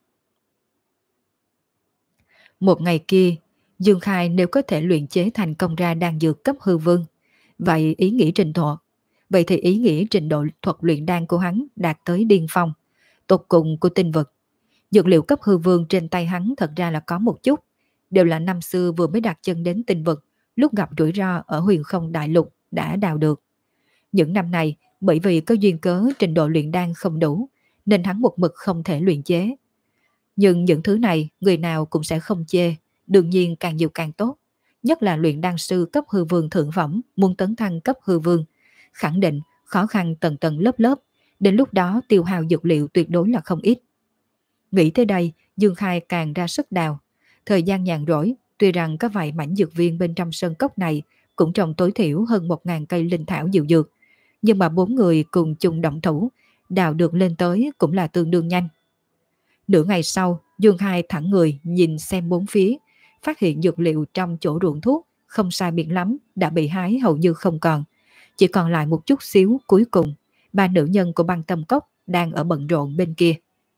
Speaker 1: Một ngày kia, Dương Khai nếu có thể luyện chế thành công ra đan dược cấp hư vương, vậy ý nghĩa trình độ thuật luyện đan của hắn đạt tới điên phong, tột cùng của tinh vực. Dược liệu cấp hư vương trên tay hắn thật ra là có một chút, đều là năm xưa vừa mới đặt chân đến tinh vực, lúc gặp rủi ro ở huyền không đại lục đã đào được. Những năm này, bởi vì có duyên cớ trình độ luyện đan không đủ, nên hắn một mực không thể luyện chế. Nhưng những thứ này người nào cũng sẽ không chê, đương nhiên càng nhiều càng tốt. Nhất là luyện đan sư cấp hư vương thượng phẩm muốn tấn thăng cấp hư vương, khẳng định khó khăn tầng tầng lớp lớp, đến lúc đó tiêu hao dược liệu tuyệt đối là không ít. Nghĩ tới đây, Dương Khai càng ra sức đào. Thời gian nhàn rỗi, tuy rằng có vài mảnh dược viên bên trong sơn cốc này cũng trồng tối thiểu hơn 1.000 cây linh thảo diệu dược, nhưng mà 4 người cùng chung động thủ, đào được lên tới cũng là tương đương nhanh. Nửa ngày sau, Dương Khai thẳng người nhìn xem bốn phía, phát hiện dược liệu trong chỗ ruộng thuốc không sai biệt lắm đã bị hái hầu như không còn. Chỉ còn lại một chút xíu cuối cùng, ba nữ nhân của băng tâm cốc đang ở bận rộn bên kia.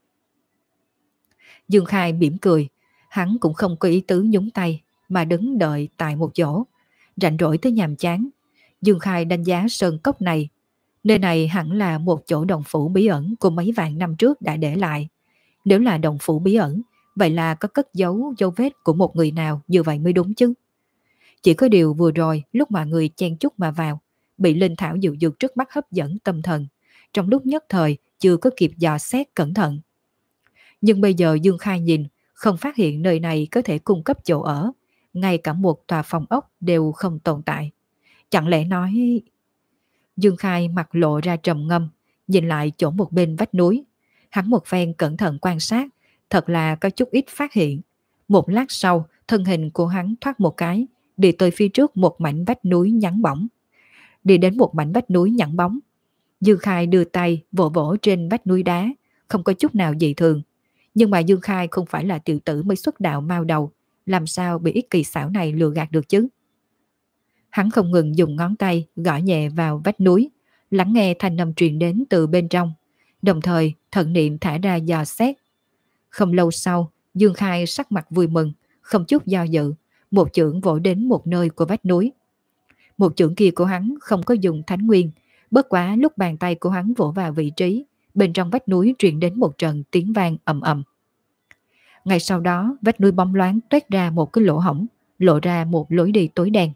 Speaker 1: Dương Khai mỉm cười, hắn cũng không có ý tứ nhúng tay mà đứng đợi tại một chỗ. Rảnh rỗi tới nhàm chán, Dương Khai đánh giá sơn cốc này. Nơi này hẳn là một chỗ đồng phủ bí ẩn của mấy vạn năm trước đã để lại. Nếu là đồng phủ bí ẩn, vậy là có cất giấu dấu vết của một người nào như vậy mới đúng chứ. Chỉ có điều vừa rồi lúc mà người chen chúc mà vào, bị linh thảo diệu dược trước mắt hấp dẫn tâm thần, trong lúc nhất thời chưa có kịp dò xét cẩn thận. Nhưng bây giờ Dương Khai nhìn, không phát hiện nơi này có thể cung cấp chỗ ở, ngay cả một tòa phòng ốc đều không tồn tại. Chẳng lẽ nói... Dương Khai mặt lộ ra trầm ngâm, nhìn lại chỗ một bên vách núi. Hắn một phen cẩn thận quan sát, thật là có chút ít phát hiện. Một lát sau, thân hình của hắn thoát một cái, đi tới phía trước một mảnh vách núi nhẵn bóng. Đi đến một mảnh vách núi nhẵn bóng, Dương Khai đưa tay vỗ vỗ trên vách núi đá, không có chút nào dị thường. Nhưng mà Dương Khai không phải là tiểu tử mới xuất đạo mao đầu, làm sao bị ít kỳ xảo này lừa gạt được chứ? Hắn không ngừng dùng ngón tay gõ nhẹ vào vách núi, lắng nghe thanh âm truyền đến từ bên trong, đồng thời thần niệm thả ra dò xét. Không lâu sau, Dương Khai sắc mặt vui mừng, không chút do dự, một chưởng vỗ đến một nơi của vách núi. Một chưởng kia của hắn không có dùng thánh nguyên, bất quá lúc bàn tay của hắn vỗ vào vị trí, bên trong vách núi truyền đến một trận tiếng vang ầm ầm. Ngay sau đó, vách núi bóng loáng toét ra một cái lỗ hổng, lộ ra một lối đi tối đen.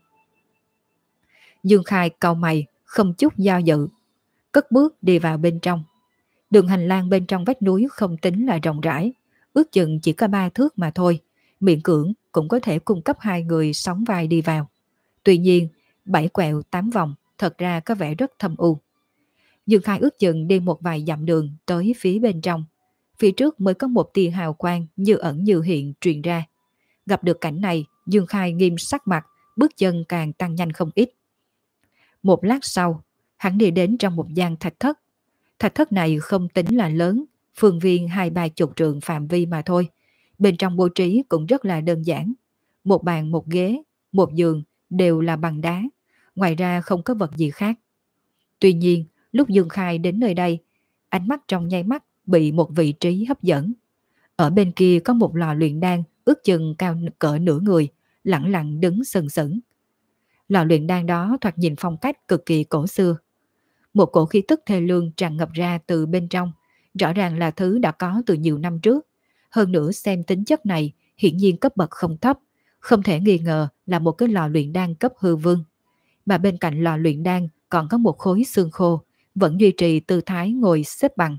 Speaker 1: Dương Khai cau mày, không chút do dự, cất bước đi vào bên trong. Đường hành lang bên trong vách núi không tính là rộng rãi, ước chừng chỉ có 3 thước mà thôi, miễn cưỡng cũng có thể cung cấp 2 người sóng vai đi vào. Tuy nhiên, 7 quẹo 8 vòng thật ra có vẻ rất thâm u. Dương Khai ước chừng đi một vài dặm đường tới phía bên trong. Phía trước mới có một tia hào quang như ẩn như hiện truyền ra. Gặp được cảnh này, Dương Khai nghiêm sắc mặt, bước chân càng tăng nhanh không ít. Một lát sau, hắn đi đến trong một gian thạch thất. Thạch thất này không tính là lớn, phương viên 20-30 trượng phạm vi mà thôi. Bên trong bố trí cũng rất là đơn giản. Một bàn, một ghế, một giường đều là bằng đá. Ngoài ra không có vật gì khác. Tuy nhiên, lúc Dương Khai đến nơi đây, ánh mắt trong nháy mắt bị một vị trí hấp dẫn. Ở bên kia có một lò luyện đan ước chừng cao cỡ nửa người, lẳng lặng đứng sừng sững. Lò luyện đan đó thoạt nhìn phong cách cực kỳ cổ xưa. Một cổ khí tức thê lương tràn ngập ra từ bên trong, rõ ràng là thứ đã có từ nhiều năm trước. Hơn nữa xem tính chất này hiển nhiên cấp bậc không thấp, không thể nghi ngờ là một cái lò luyện đan cấp hư vương. Mà bên cạnh lò luyện đan còn có một khối xương khô, vẫn duy trì tư thái ngồi xếp bằng.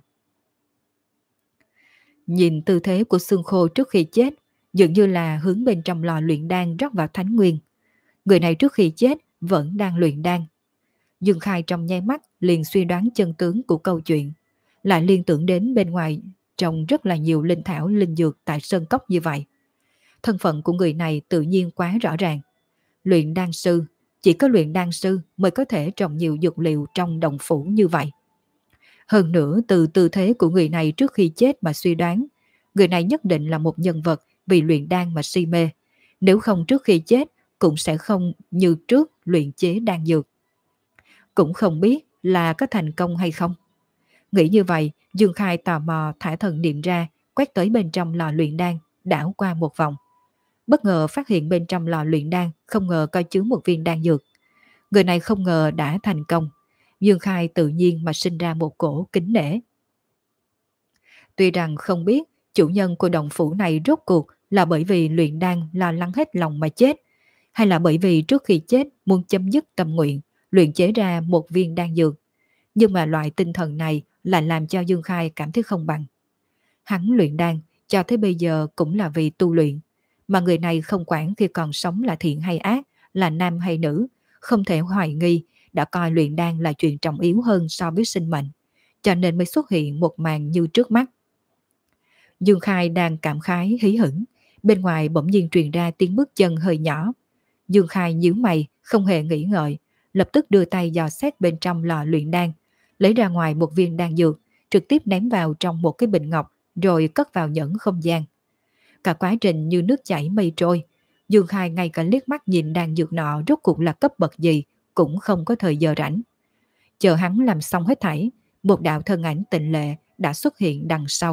Speaker 1: Nhìn tư thế của xương khô trước khi chết, dường như là hướng bên trong lò luyện đan rót vào thánh nguyên. Người này trước khi chết vẫn đang luyện đan. Dương Khai trong nháy mắt liền suy đoán chân tướng của câu chuyện, lại liên tưởng đến bên ngoài trồng rất là nhiều linh thảo linh dược tại sơn cốc như vậy. Thân phận của người này tự nhiên quá rõ ràng. Luyện đan sư, chỉ có luyện đan sư mới có thể trồng nhiều dược liệu trong đồng phủ như vậy. Hơn nữa từ tư thế của người này trước khi chết mà suy đoán, người này nhất định là một nhân vật vì luyện đan mà si mê. Nếu không trước khi chết cũng sẽ không như trước luyện chế đan dược. Cũng không biết là có thành công hay không. Nghĩ như vậy, Dương Khai tò mò thả thần niệm ra, quét tới bên trong lò luyện đan, đảo qua một vòng. Bất ngờ phát hiện bên trong lò luyện đan không ngờ có chứa một viên đan dược. Người này không ngờ đã thành công. Dương Khai tự nhiên mà sinh ra một cổ kính nể. Tuy rằng không biết chủ nhân của động phủ này rốt cuộc là bởi vì luyện đan lo lắng hết lòng mà chết, hay là bởi vì trước khi chết muốn chấm dứt tâm nguyện, luyện chế ra một viên đan dược. Nhưng mà loại tinh thần này lại làm cho Dương Khai cảm thấy không bằng. Hắn luyện đan cho tới bây giờ cũng là vì tu luyện, mà người này không quản khi còn sống là thiện hay ác, là nam hay nữ, không thể hoài nghi đã coi luyện đan là chuyện trọng yếu hơn so với sinh mệnh, cho nên mới xuất hiện một màn như trước mắt. Dương Khai đang cảm khái hí hửng, bên ngoài bỗng nhiên truyền ra tiếng bước chân hơi nhỏ. Dương Khai nhíu mày, không hề nghĩ ngợi, lập tức đưa tay dò xét bên trong lò luyện đan, lấy ra ngoài một viên đan dược, trực tiếp ném vào trong một cái bình ngọc, rồi cất vào nhẫn không gian. Cả quá trình như nước chảy mây trôi, Dương Khai ngay cả liếc mắt nhìn đan dược nọ rốt cuộc là cấp bậc gì, cũng không có thời giờ rảnh. Chờ hắn làm xong hết thảy, một đạo thân ảnh tịnh lệ đã xuất hiện đằng sau.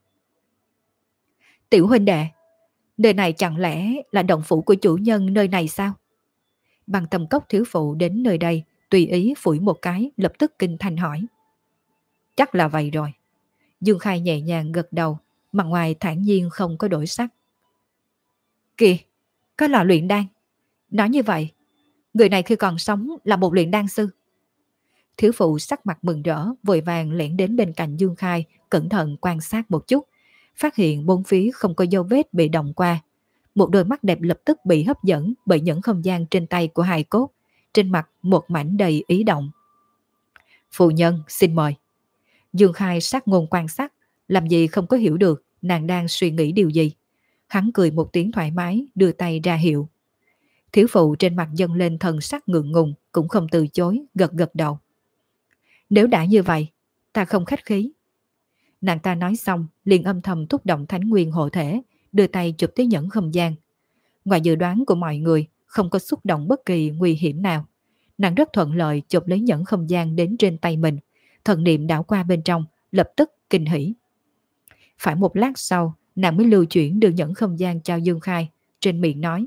Speaker 1: Tiểu huynh đệ, nơi này chẳng lẽ là động phủ của chủ nhân nơi này sao? Bằng Tâm Cốc thiếu phụ đến nơi đây, tùy ý phủi một cái, lập tức kinh thanh hỏi. Chắc là vậy rồi. Dương Khai nhẹ nhàng gật đầu, mặt ngoài thản nhiên không có đổi sắc. Kìa, có lò luyện đan. Nói như vậy, người này khi còn sống là một luyện đan sư. Thiếu phụ sắc mặt mừng rỡ, vội vàng lẻn đến bên cạnh Dương Khai, cẩn thận quan sát một chút, phát hiện bốn phía không có dấu vết bị động qua. Một đôi mắt đẹp lập tức bị hấp dẫn bởi những không gian trên tay của hài cốt, trên mặt một mảnh đầy ý động. Phụ nhân, xin mời. Dương Khai sát ngôn quan sát, làm gì không có hiểu được nàng đang suy nghĩ điều gì. Hắn cười một tiếng thoải mái, đưa tay ra hiệu. Thiếu phụ trên mặt dâng lên thần sắc ngượng ngùng, cũng không từ chối, gật gật đầu. Nếu đã như vậy, ta không khách khí. Nàng ta nói xong, liền âm thầm thúc động thánh nguyên hộ thể, đưa tay chụp tới nhẫn không gian. Ngoài dự đoán của mọi người, không có xúc động bất kỳ nguy hiểm nào. Nàng rất thuận lợi chụp lấy nhẫn không gian đến trên tay mình, thần niệm đảo qua bên trong, lập tức kinh hỉ. Phải một lát sau, nàng mới lưu chuyển đưa nhẫn không gian cho Dương Khai, trên miệng nói.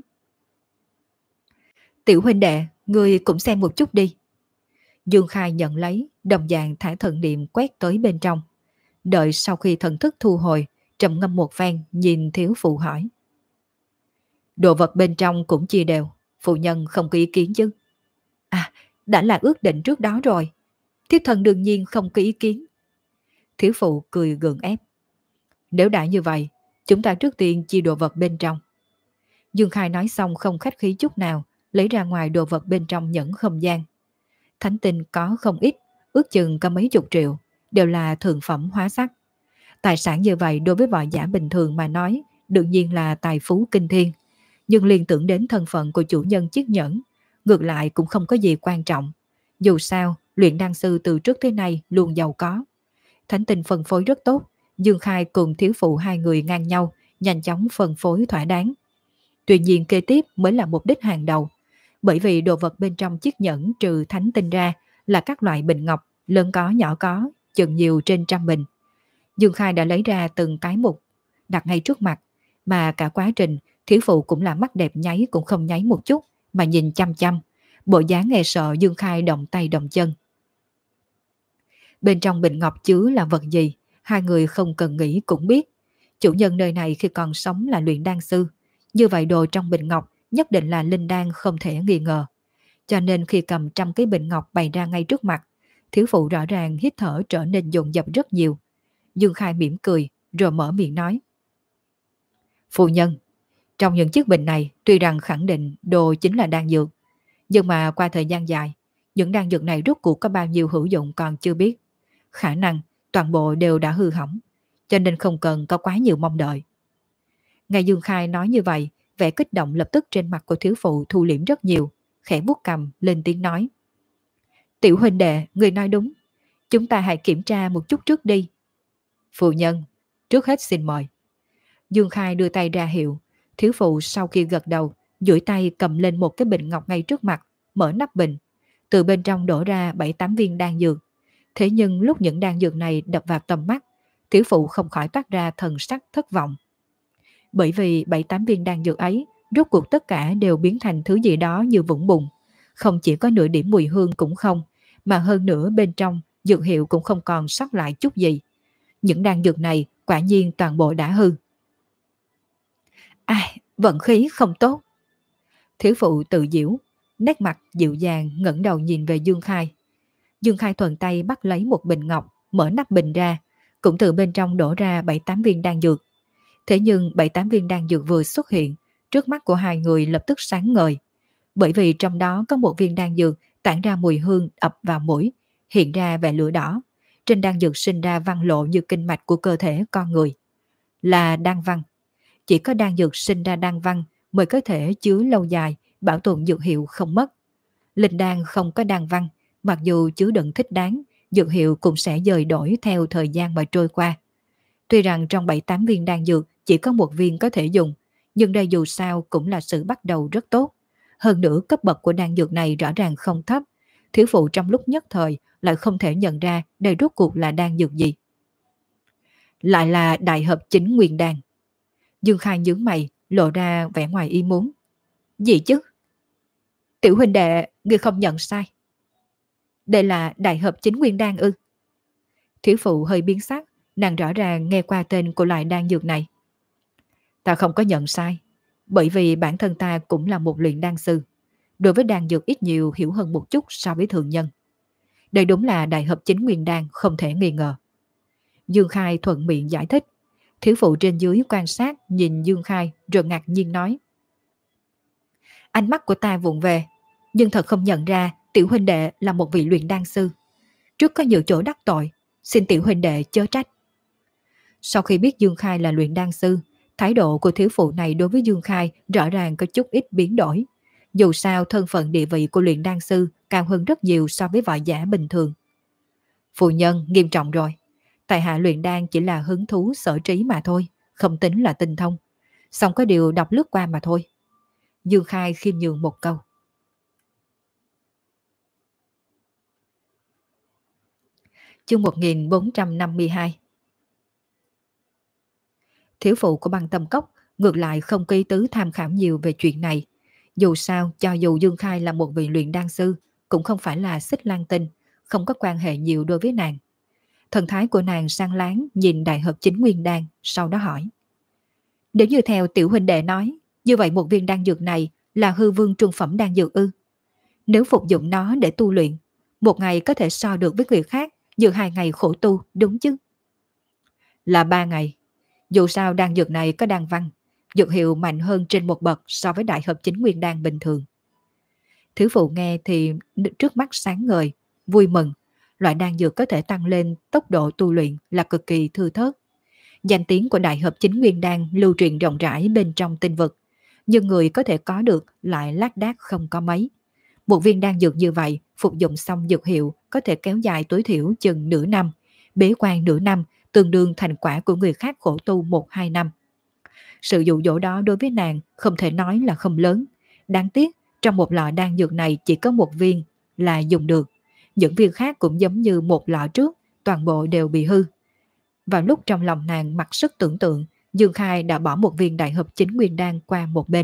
Speaker 1: Tiểu huynh đệ, ngươi cũng xem một chút đi. Dương Khai nhận lấy, đồng dạng thả thần niệm quét tới bên trong. Đợi sau khi thần thức thu hồi, trầm ngâm một phen nhìn thiếu phụ hỏi. Đồ vật bên trong cũng chia đều, phụ nhân không có ý kiến chứ? À, đã là ước định trước đó rồi. Thiếp thần đương nhiên không có ý kiến. Thiếu phụ cười gượng ép. Nếu đã như vậy, chúng ta trước tiên chia đồ vật bên trong. Dương Khai nói xong không khách khí chút nào, lấy ra ngoài đồ vật bên trong nhẫn không gian. Thánh tinh có không ít, ước chừng có mấy chục triệu, đều là thượng phẩm hóa sắc. Tài sản như vậy đối với võ giả bình thường mà nói, đương nhiên là tài phú kinh thiên. nhưng liên tưởng đến thân phận của chủ nhân chiếc nhẫn, ngược lại cũng không có gì quan trọng. Dù sao, luyện đan sư từ trước tới nay luôn giàu có. Thánh tinh phân phối rất tốt, Dương Khai cùng thiếu phụ hai người ngang nhau, nhanh chóng phân phối thỏa đáng. Tuy nhiên kế tiếp mới là mục đích hàng đầu, bởi vì đồ vật bên trong chiếc nhẫn trừ thánh tinh ra là các loại bình ngọc, lớn có nhỏ có, chừng nhiều trên 100 bình. Dương Khai đã lấy ra từng cái mục, đặt ngay trước mặt, mà cả quá trình thiếu phụ cũng là mắt đẹp nháy cũng không nháy một chút, mà nhìn chăm chăm, bộ dáng nghe sợ Dương Khai động tay động chân. Bên trong bình ngọc chứa là vật gì, hai người không cần nghĩ cũng biết. Chủ nhân nơi này khi còn sống là luyện đan sư, như vậy đồ trong bình ngọc nhất định là linh đan không thể nghi ngờ. Cho nên khi cầm 100 cái bình ngọc bày ra ngay trước mặt, thiếu phụ rõ ràng hít thở trở nên dồn dập rất nhiều. Dương Khai mỉm cười rồi mở miệng nói: Phu nhân, trong những chiếc bình này tuy rằng khẳng định đồ chính là đan dược, nhưng mà qua thời gian dài, những đan dược này rốt cuộc có bao nhiêu hữu dụng còn chưa biết. Khả năng toàn bộ đều đã hư hỏng, cho nên không cần có quá nhiều mong đợi. Nghe Dương Khai nói như vậy, vẻ kích động lập tức trên mặt của thiếu phụ thu liễm rất nhiều, khẽ vuốt cằm lên tiếng nói: Tiểu huynh đệ, người nói đúng, chúng ta hãy kiểm tra một chút trước đi. Phu nhân, trước hết xin mời. Dương Khai đưa tay ra hiệu, thiếu phụ sau khi gật đầu, duỗi tay cầm lên một cái bình ngọc ngay trước mặt, mở nắp bình, từ bên trong đổ ra 7-8 viên đan dược. Thế nhưng lúc những đan dược này đập vào tầm mắt, thiếu phụ không khỏi toát ra thần sắc thất vọng. Bởi vì 7-8 viên đan dược ấy, rốt cuộc tất cả đều biến thành thứ gì đó như vũng bùn. Không chỉ có nửa điểm mùi hương cũng không, mà hơn nữa bên trong dược hiệu cũng không còn sót lại chút gì. Những đan dược này quả nhiên toàn bộ đã hư. Ai, vận khí không tốt. Thiếu phụ tự giễu, nét mặt dịu dàng ngẩng đầu nhìn về Dương Khai. Dương Khai thuận tay bắt lấy một bình ngọc, mở nắp bình ra, cũng từ bên trong đổ ra 7-8 viên đan dược. Thế nhưng 7-8 viên đan dược vừa xuất hiện, trước mắt của hai người lập tức sáng ngời. Bởi vì trong đó có một viên đan dược tản ra mùi hương ập vào mũi, hiện ra vẻ lửa đỏ. Trên đan dược sinh ra văn lộ như kinh mạch của cơ thể con người. Là đan văn. Chỉ có đan dược sinh ra đan văn mới có thể chứa lâu dài, bảo tồn dược hiệu không mất. Linh đan không có đan văn, mặc dù chứa đựng thích đáng, dược hiệu cũng sẽ dời đổi theo thời gian mà trôi qua. Tuy rằng trong 7-8 viên đan dược chỉ có một viên có thể dùng, nhưng đây dù sao cũng là sự bắt đầu rất tốt. Hơn nữa cấp bậc của đan dược này rõ ràng không thấp. Thiếu phụ trong lúc nhất thời lại không thể nhận ra đây rốt cuộc là đan dược gì. Lại là đại hợp chính nguyên đan. Dương Khai nhướng mày, lộ ra vẻ ngoài ý muốn. Gì chứ? Tiểu huynh đệ, ngươi không nhận sai. Đây là đại hợp chính nguyên đan ư? Thiếu phụ hơi biến sắc, nàng rõ ràng nghe qua tên của loại đan dược này. Ta không có nhận sai, bởi vì bản thân ta cũng là một luyện đan sư. Đối với đan dược ít nhiều hiểu hơn một chút so với thường nhân. Đây đúng là đại hợp chính nguyên đan, không thể nghi ngờ. Dương Khai thuận miệng giải thích. Thiếu phụ trên dưới quan sát nhìn Dương Khai rồi ngạc nhiên nói: Ánh mắt của ta vụng về, nhưng thật không nhận ra tiểu huynh đệ là một vị luyện đan sư. Trước có nhiều chỗ đắc tội, xin tiểu huynh đệ chớ trách. Sau khi biết Dương Khai là luyện đan sư, thái độ của thiếu phụ này đối với Dương Khai rõ ràng có chút ít biến đổi. Dù sao thân phận địa vị của luyện đan sư cao hơn rất nhiều so với võ giả bình thường. Phu nhân nghiêm trọng rồi. Tại hạ luyện đan chỉ là hứng thú sở trí mà thôi, không tính là tinh thông. Xong có điều đọc lướt qua mà thôi. Dương Khai khiêm nhường một câu. Chương 1452. Thiếu phụ của Băng Tâm Cốc ngược lại không có ý tứ tham khảo nhiều về chuyện này. Dù sao, cho dù Dương Khai là một vị luyện đan sư, cũng không phải là xích lan tinh, không có quan hệ nhiều đối với nàng. Thần thái của nàng sang láng nhìn đại hợp chính nguyên đan, sau đó hỏi. Nếu như theo tiểu huynh đệ nói, như vậy một viên đan dược này là hư vương trung phẩm đan dược ư? Nếu phục dụng nó để tu luyện, một ngày có thể so được với người khác như 2 ngày khổ tu, đúng chứ? Là 3 ngày. Dù sao đan dược này có đan văn, dược hiệu mạnh hơn trên một bậc so với đại hợp chính nguyên đan bình thường. Thiếu phụ nghe thì trước mắt sáng ngời, vui mừng. Loại đan dược có thể tăng lên tốc độ tu luyện là cực kỳ thư thớt. Danh tiếng của đại hợp chính nguyên đan lưu truyền rộng rãi bên trong tinh vực. nhưng người có thể có được lại lác đác không có mấy. Một viên đan dược như vậy, phục dụng xong dược hiệu có thể kéo dài tối thiểu chừng nửa năm, bế quan nửa năm tương đương thành quả của người khác khổ tu 1-2 năm. Sự dụ dỗ đó đối với nàng không thể nói là không lớn. Đáng tiếc, trong một lọ đan dược này chỉ có một viên là dùng được. Những viên khác cũng giống như một lọ trước, toàn bộ đều bị hư. Vào lúc trong lòng nàng mặc sức tưởng tượng, Dương Khai đã bỏ một viên đại hợp chính nguyên đan qua một bên.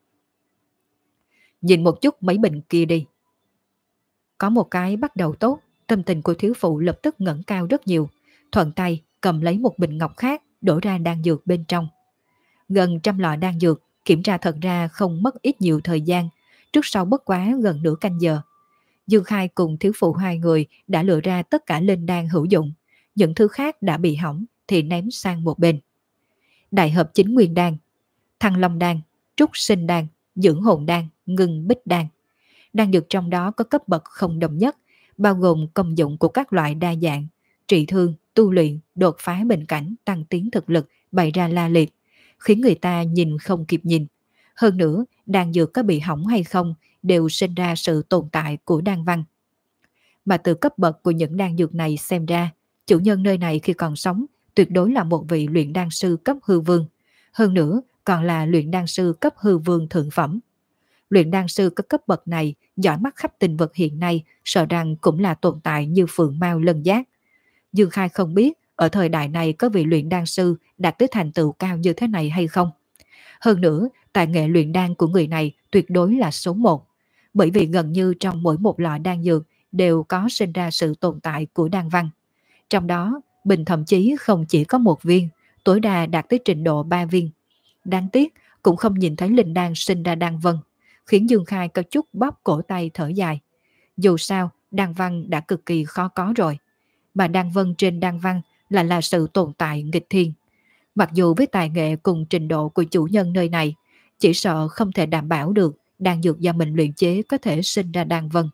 Speaker 1: Nhìn một chút mấy bình kia đi. Có một cái bắt đầu tốt, tâm tình của thiếu phụ lập tức ngẩng cao rất nhiều, thuận tay cầm lấy một bình ngọc khác, đổ ra đan dược bên trong. Gần 100 lọ đan dược, kiểm tra thật ra không mất ít nhiều thời gian, trước sau bất quá gần nửa canh giờ. Dương Khai cùng thiếu phụ hai người đã lựa ra tất cả linh đan hữu dụng, những thứ khác đã bị hỏng thì ném sang một bên. Đại hợp chính nguyên đan, thăng long đan, trúc sinh đan, dưỡng hồn đan, ngưng bích đan. Đan dược trong đó có cấp bậc không đồng nhất, bao gồm công dụng của các loại đa dạng, trị thương, tu luyện, đột phá bệnh cảnh, tăng tiến thực lực, bày ra la liệt, khiến người ta nhìn không kịp nhìn. Hơn nữa, đan dược có bị hỏng hay không đều sinh ra sự tồn tại của đan văn. Mà từ cấp bậc của những đan dược này xem ra, chủ nhân nơi này khi còn sống tuyệt đối là một vị luyện đan sư cấp hư vương. Hơn nữa, còn là luyện đan sư cấp hư vương thượng phẩm. Luyện đan sư có cấp bậc này, giỏi mắt khắp tình vật hiện nay, sợ rằng cũng là tồn tại như phượng mao lân giác. Dương Khai không biết ở thời đại này có vị luyện đan sư đạt tới thành tựu cao như thế này hay không. Hơn nữa, tài nghệ luyện đan của người này tuyệt đối là số 1, bởi vì gần như trong mỗi một lọ đan dược đều có sinh ra sự tồn tại của đan văn. Trong đó, bình thậm chí không chỉ có một viên, tối đa đạt tới trình độ 3 viên. Đáng tiếc, cũng không nhìn thấy linh đan sinh ra đan vân, khiến Dương Khai có chút bóp cổ tay thở dài. Dù sao, đan văn đã cực kỳ khó có rồi, mà đan vân trên đan văn là sự tồn tại nghịch thiên. Mặc dù với tài nghệ cùng trình độ của chủ nhân nơi này, chỉ sợ không thể đảm bảo được đan dược do mình luyện chế có thể sinh ra đan vân.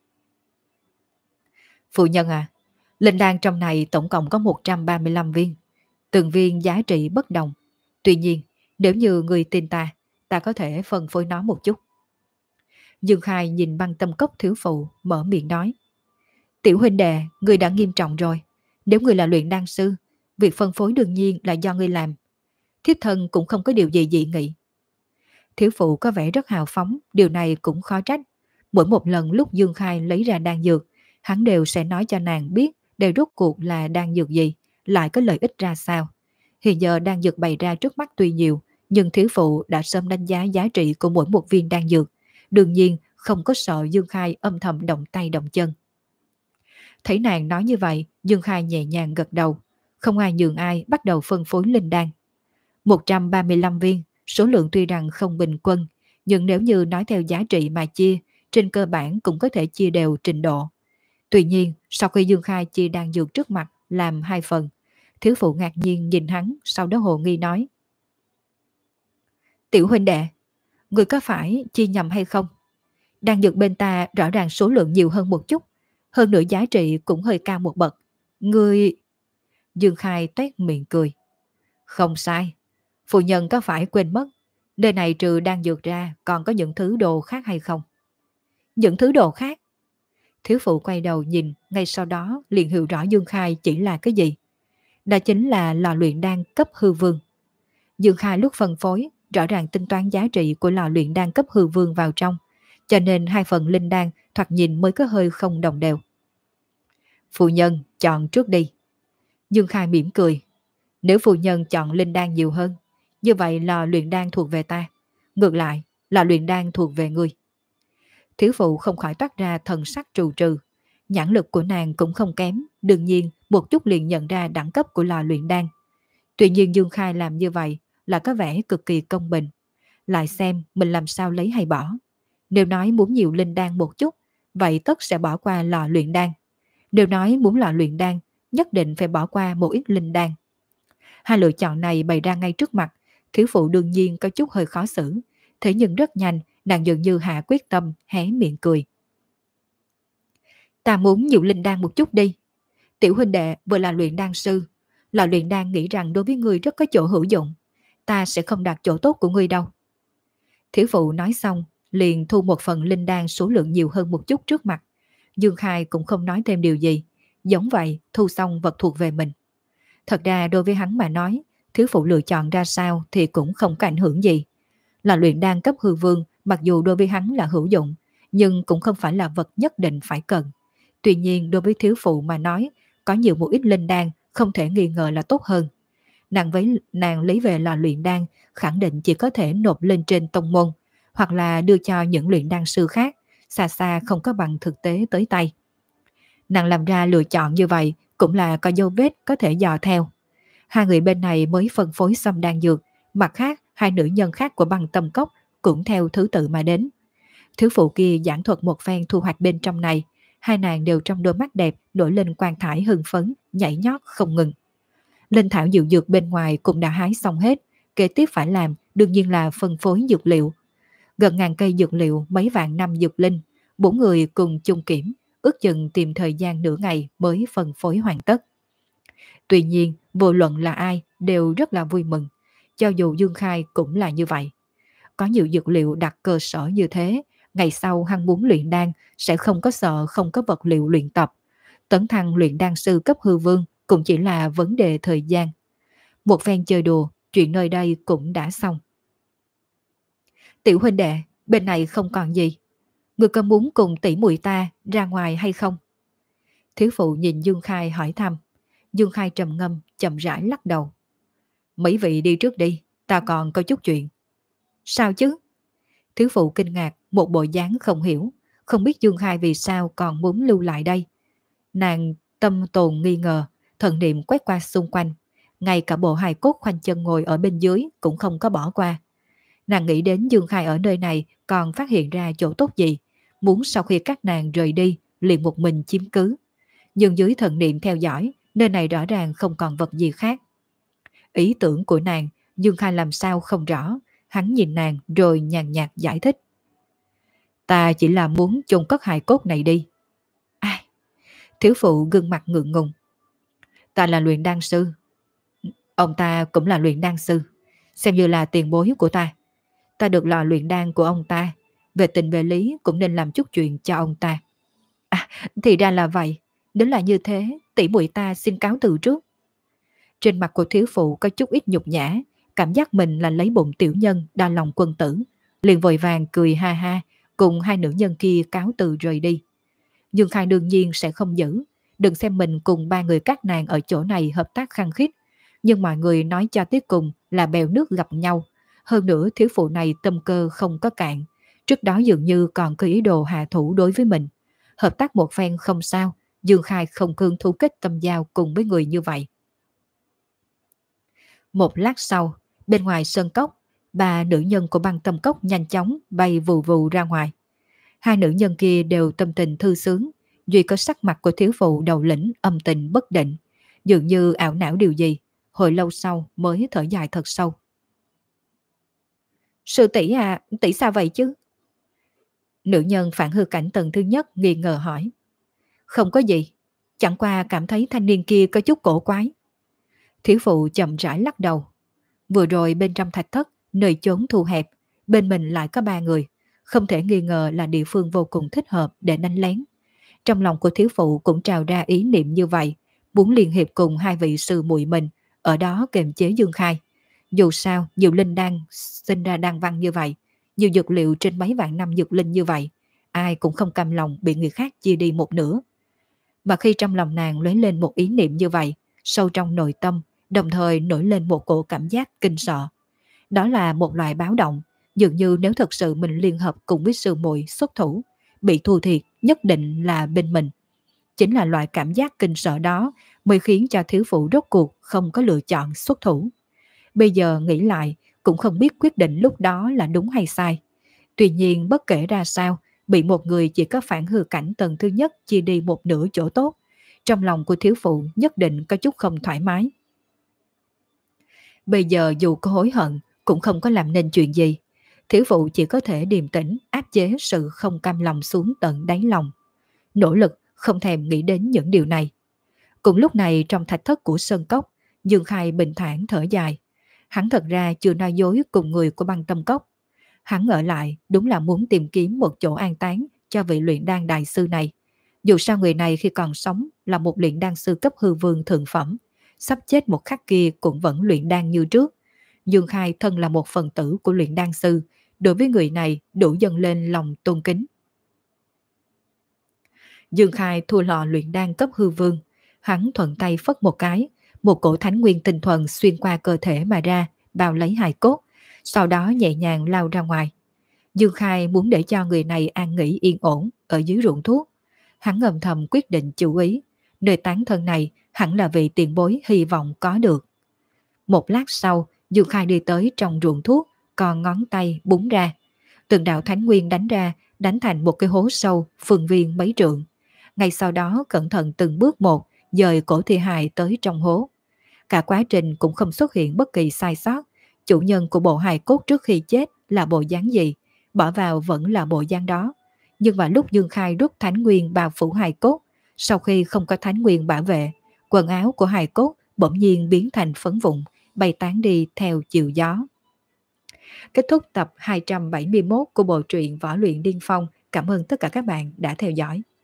Speaker 1: Phụ nhân à, linh đan trong này tổng cộng có 135 viên, từng viên giá trị bất đồng. Tuy nhiên, nếu như người tin ta, ta có thể phân phối nó một chút. Dương Khai nhìn Băng Tâm Cốc thiếu phụ, mở miệng nói. Tiểu huynh đệ, người đã nghiêm trọng rồi. Nếu người là luyện đan sư, việc phân phối đương nhiên là do người làm. Thiếp thân cũng không có điều gì dị nghị. Thiếu phụ có vẻ rất hào phóng, điều này cũng khó trách. Mỗi một lần lúc Dương Khai lấy ra đan dược, hắn đều sẽ nói cho nàng biết đây rốt cuộc là đan dược gì, lại có lợi ích ra sao. Hiện giờ đan dược bày ra trước mắt tuy nhiều, nhưng thiếu phụ đã sớm đánh giá giá trị của mỗi một viên đan dược. Đương nhiên không có sợ Dương Khai âm thầm động tay động chân. Thấy nàng nói như vậy, Dương Khai nhẹ nhàng gật đầu. Không ai nhường ai, bắt đầu phân phối linh đan. 135 viên, số lượng tuy rằng không bình quân, nhưng nếu như nói theo giá trị mà chia, trên cơ bản cũng có thể chia đều trình độ. Tuy nhiên, sau khi Dương Khai chia đan dược trước mặt làm 2 phần, thiếu phụ ngạc nhiên nhìn hắn, sau đó hồ nghi nói. Tiểu huynh đệ, người có phải chia nhầm hay không? Đan dược bên ta rõ ràng số lượng nhiều hơn một chút, hơn nữa giá trị cũng hơi cao một bậc. Người... Dương Khai toét miệng cười. Không sai, phụ nhân có phải quên mất, nơi này trừ đan dược ra còn có những thứ đồ khác hay không? Những thứ đồ khác? Thiếu phụ quay đầu nhìn, ngay sau đó liền hiểu rõ Dương Khai chỉ là cái gì. Đó chính là lò luyện đan cấp hư vương. Dương Khai lúc phân phối, rõ ràng tính toán giá trị của lò luyện đan cấp hư vương vào trong, cho nên 2 phần linh đan thoạt nhìn mới có hơi không đồng đều. Phụ nhân chọn trước đi. Dương Khai mỉm cười. Nếu phụ nhân chọn linh đan nhiều hơn, như vậy lò luyện đan thuộc về ta. Ngược lại, lò luyện đan thuộc về ngươi. Thiếu phụ không khỏi toát ra thần sắc trù trừ. Nhãn lực của nàng cũng không kém, đương nhiên một chút liền nhận ra đẳng cấp của lò luyện đan. Tuy nhiên Dương Khai làm như vậy là có vẻ cực kỳ công bình. Lại xem mình làm sao lấy hay bỏ. Nếu nói muốn nhiều linh đan một chút, vậy tất sẽ bỏ qua lò luyện đan. Nếu nói muốn lò luyện đan, nhất định phải bỏ qua một ít linh đan. Hai lựa chọn này bày ra ngay trước mặt, thiếu phụ đương nhiên có chút hơi khó xử. Thế nhưng rất nhanh, nàng dường như hạ quyết tâm, hé miệng cười. Ta muốn nhiều linh đan một chút đi. Tiểu huynh đệ vừa là luyện đan sư, lò luyện đan nghĩ rằng đối với ngươi rất có chỗ hữu dụng. Ta sẽ không đạt chỗ tốt của ngươi đâu. Thiếu phụ nói xong, liền thu một phần linh đan số lượng nhiều hơn một chút trước mặt. Dương Khai cũng không nói thêm điều gì, giống vậy thu xong vật thuộc về mình. Thật ra đối với hắn mà nói, thiếu phụ lựa chọn ra sao thì cũng không có ảnh hưởng gì. Là luyện đan cấp hư vương, mặc dù đối với hắn là hữu dụng, nhưng cũng không phải là vật nhất định phải cần. Tuy nhiên đối với thiếu phụ mà nói, có nhiều một ít linh đan không thể nghi ngờ là tốt hơn. Nàng lấy về lò luyện đan, khẳng định chỉ có thể nộp lên trên tông môn, hoặc là đưa cho những luyện đan sư khác, xa xa không có bằng thực tế tới tay. Nàng làm ra lựa chọn như vậy cũng là có dấu vết có thể dò theo. Hai người bên này mới phân phối xong đan dược, mặt khác hai nữ nhân khác của băng tâm cốc cũng theo thứ tự mà đến. Thiếu phụ kia giảng thuật một phen thu hoạch bên trong này, hai nàng đều trong đôi mắt đẹp nổi lên quang thải hưng phấn, nhảy nhót không ngừng. Linh thảo dược dược bên ngoài cũng đã hái xong hết, kế tiếp phải làm đương nhiên là phân phối dược liệu. Gần ngàn cây dược liệu, mấy vạn năm dược linh, bốn người cùng chung kiểm, ước chừng tìm thời gian nửa ngày mới phân phối hoàn tất. Tuy nhiên, vô luận là ai đều rất là vui mừng, cho dù Dương Khai cũng là như vậy. Có nhiều dược liệu đặt cơ sở như thế, ngày sau hắn muốn luyện đan sẽ không có sợ không có vật liệu luyện tập. Tấn thăng luyện đan sư cấp hư vương cũng chỉ là vấn đề thời gian. Một phen chơi đùa, chuyện nơi đây cũng đã xong. Tiểu huynh đệ, bên này không còn gì. Ngươi có muốn cùng tỷ muội ta ra ngoài hay không? Thiếu phụ nhìn Dương Khai hỏi thăm. Dương Khai trầm ngâm, chậm rãi lắc đầu. Mấy vị đi trước đi, ta còn có chút chuyện. Sao chứ? Thiếu phụ kinh ngạc, một bộ dáng không hiểu, không biết Dương Khai vì sao còn muốn lưu lại đây. Nàng tâm tồn nghi ngờ, thần niệm quét qua xung quanh, ngay cả bộ hài cốt khoanh chân ngồi ở bên dưới cũng không có bỏ qua. Nàng nghĩ đến Dương Khai ở nơi này còn phát hiện ra chỗ tốt gì, muốn sau khi các nàng rời đi liền một mình chiếm cứ. Nhưng dưới thần niệm theo dõi, nơi này rõ ràng không còn vật gì khác. Ý tưởng của nàng, Dương Khai làm sao không rõ, hắn nhìn nàng rồi nhàn nhạt giải thích. Ta chỉ là muốn chôn cất hài cốt này đi. Ai? Thiếu phụ gương mặt ngượng ngùng. Ta là luyện đan sư. Ông ta cũng là luyện đan sư, xem như là tiền bối của ta. Ta được lò luyện đan của ông ta, về tình về lý cũng nên làm chút chuyện cho ông ta. À, thì ra là vậy, đến là như thế, tỷ muội ta xin cáo từ trước. Trên mặt của thiếu phụ có chút ít nhục nhã, cảm giác mình là lấy bụng tiểu nhân đa lòng quân tử, liền vội vàng cười ha ha, cùng hai nữ nhân kia cáo từ rời đi. Dương Khai đương nhiên sẽ không giữ, đừng xem mình cùng ba người các nàng ở chỗ này hợp tác khăng khít, nhưng mọi người nói cho tới cùng là bèo nước gặp nhau. Hơn nữa thiếu phụ này tâm cơ không có cạn, trước đó dường như còn có ý đồ hạ thủ đối với mình. Hợp tác một phen không sao, Dương Khai không cương thú kết tâm giao cùng với người như vậy. Một lát sau, bên ngoài sơn cốc, ba nữ nhân của băng tâm cốc nhanh chóng bay vù vù ra ngoài. Hai nữ nhân kia đều tâm tình thư sướng, duy có sắc mặt của thiếu phụ đầu lĩnh âm tình bất định, dường như ảo não điều gì, hồi lâu sau mới thở dài thật sâu. Sư tỷ à, tỷ sao vậy chứ? Nữ nhân phản hư cảnh tầng thứ nhất nghi ngờ hỏi. Không có gì, chẳng qua cảm thấy thanh niên kia có chút cổ quái. Thiếu phụ chậm rãi lắc đầu. Vừa rồi bên trong thạch thất, nơi chốn thu hẹp, bên mình lại có ba người, không thể nghi ngờ là địa phương vô cùng thích hợp để đánh lén. Trong lòng của thiếu phụ cũng trào ra ý niệm như vậy, muốn liên hiệp cùng hai vị sư muội mình, ở đó kềm chế Dương Khai. Dù sao, nhiều linh đan sinh ra đan văn như vậy, nhiều dược liệu trên mấy vạn năm dược linh như vậy, ai cũng không cam lòng bị người khác chia đi một nửa. Mà khi trong lòng nàng lóe lên một ý niệm như vậy, sâu trong nội tâm, đồng thời nổi lên một cổ cảm giác kinh sợ. Đó là một loại báo động, dường như nếu thật sự mình liên hợp cùng với sư muội xuất thủ, bị thua thiệt nhất định là bên mình. Chính là loại cảm giác kinh sợ đó mới khiến cho thiếu phụ rốt cuộc không có lựa chọn xuất thủ. Bây giờ nghĩ lại cũng không biết quyết định lúc đó là đúng hay sai. Tuy nhiên bất kể ra sao, bị một người chỉ có phản hư cảnh tầng thứ nhất chia đi một nửa chỗ tốt, trong lòng của thiếu phụ nhất định có chút không thoải mái. Bây giờ dù có hối hận cũng không có làm nên chuyện gì. Thiếu phụ chỉ có thể điềm tĩnh áp chế sự không cam lòng xuống tận đáy lòng, nỗ lực không thèm nghĩ đến những điều này. Cùng lúc này trong thạch thất của sơn cốc, Dương Khai bình thản thở dài. Hắn thật ra chưa nói dối cùng người của băng tâm cốc. Hắn ở lại đúng là muốn tìm kiếm một chỗ an táng cho vị luyện đan đại sư này. Dù sao người này khi còn sống là một luyện đan sư cấp hư vương thượng phẩm, sắp chết một khắc kia cũng vẫn luyện đan như trước. Dương Khai thân là một phần tử của luyện đan sư, đối với người này đủ dâng lên lòng tôn kính. Dương Khai thua lò luyện đan cấp hư vương, hắn thuận tay phất một cái, một cổ thánh nguyên tinh thuần xuyên qua cơ thể mà ra, bao lấy hài cốt, sau đó nhẹ nhàng lao ra ngoài. Dương Khai muốn để cho người này an nghỉ yên ổn ở dưới ruộng thuốc. Hắn âm thầm quyết định chú ý, nơi tán thân này hẳn là vị tiền bối hy vọng có được. Một lát sau, Dương Khai đi tới trong ruộng thuốc, còn ngón tay búng ra. Từng đạo thánh nguyên đánh ra, đánh thành một cái hố sâu, phương viên mấy trượng. Ngay sau đó cẩn thận từng bước một, dời cổ thi hài tới trong hố. Cả quá trình cũng không xuất hiện bất kỳ sai sót. Chủ nhân của bộ hài cốt trước khi chết là bộ dáng gì, bỏ vào vẫn là bộ dáng đó. Nhưng vào lúc Dương Khai rút thánh nguyên bao phủ hài cốt, sau khi không có thánh nguyên bảo vệ, quần áo của hài cốt bỗng nhiên biến thành phấn vụn, bay tán đi theo chiều gió. Kết thúc tập 271 của bộ truyện Võ Luyện Điên Phong. Cảm ơn tất cả các bạn đã theo dõi.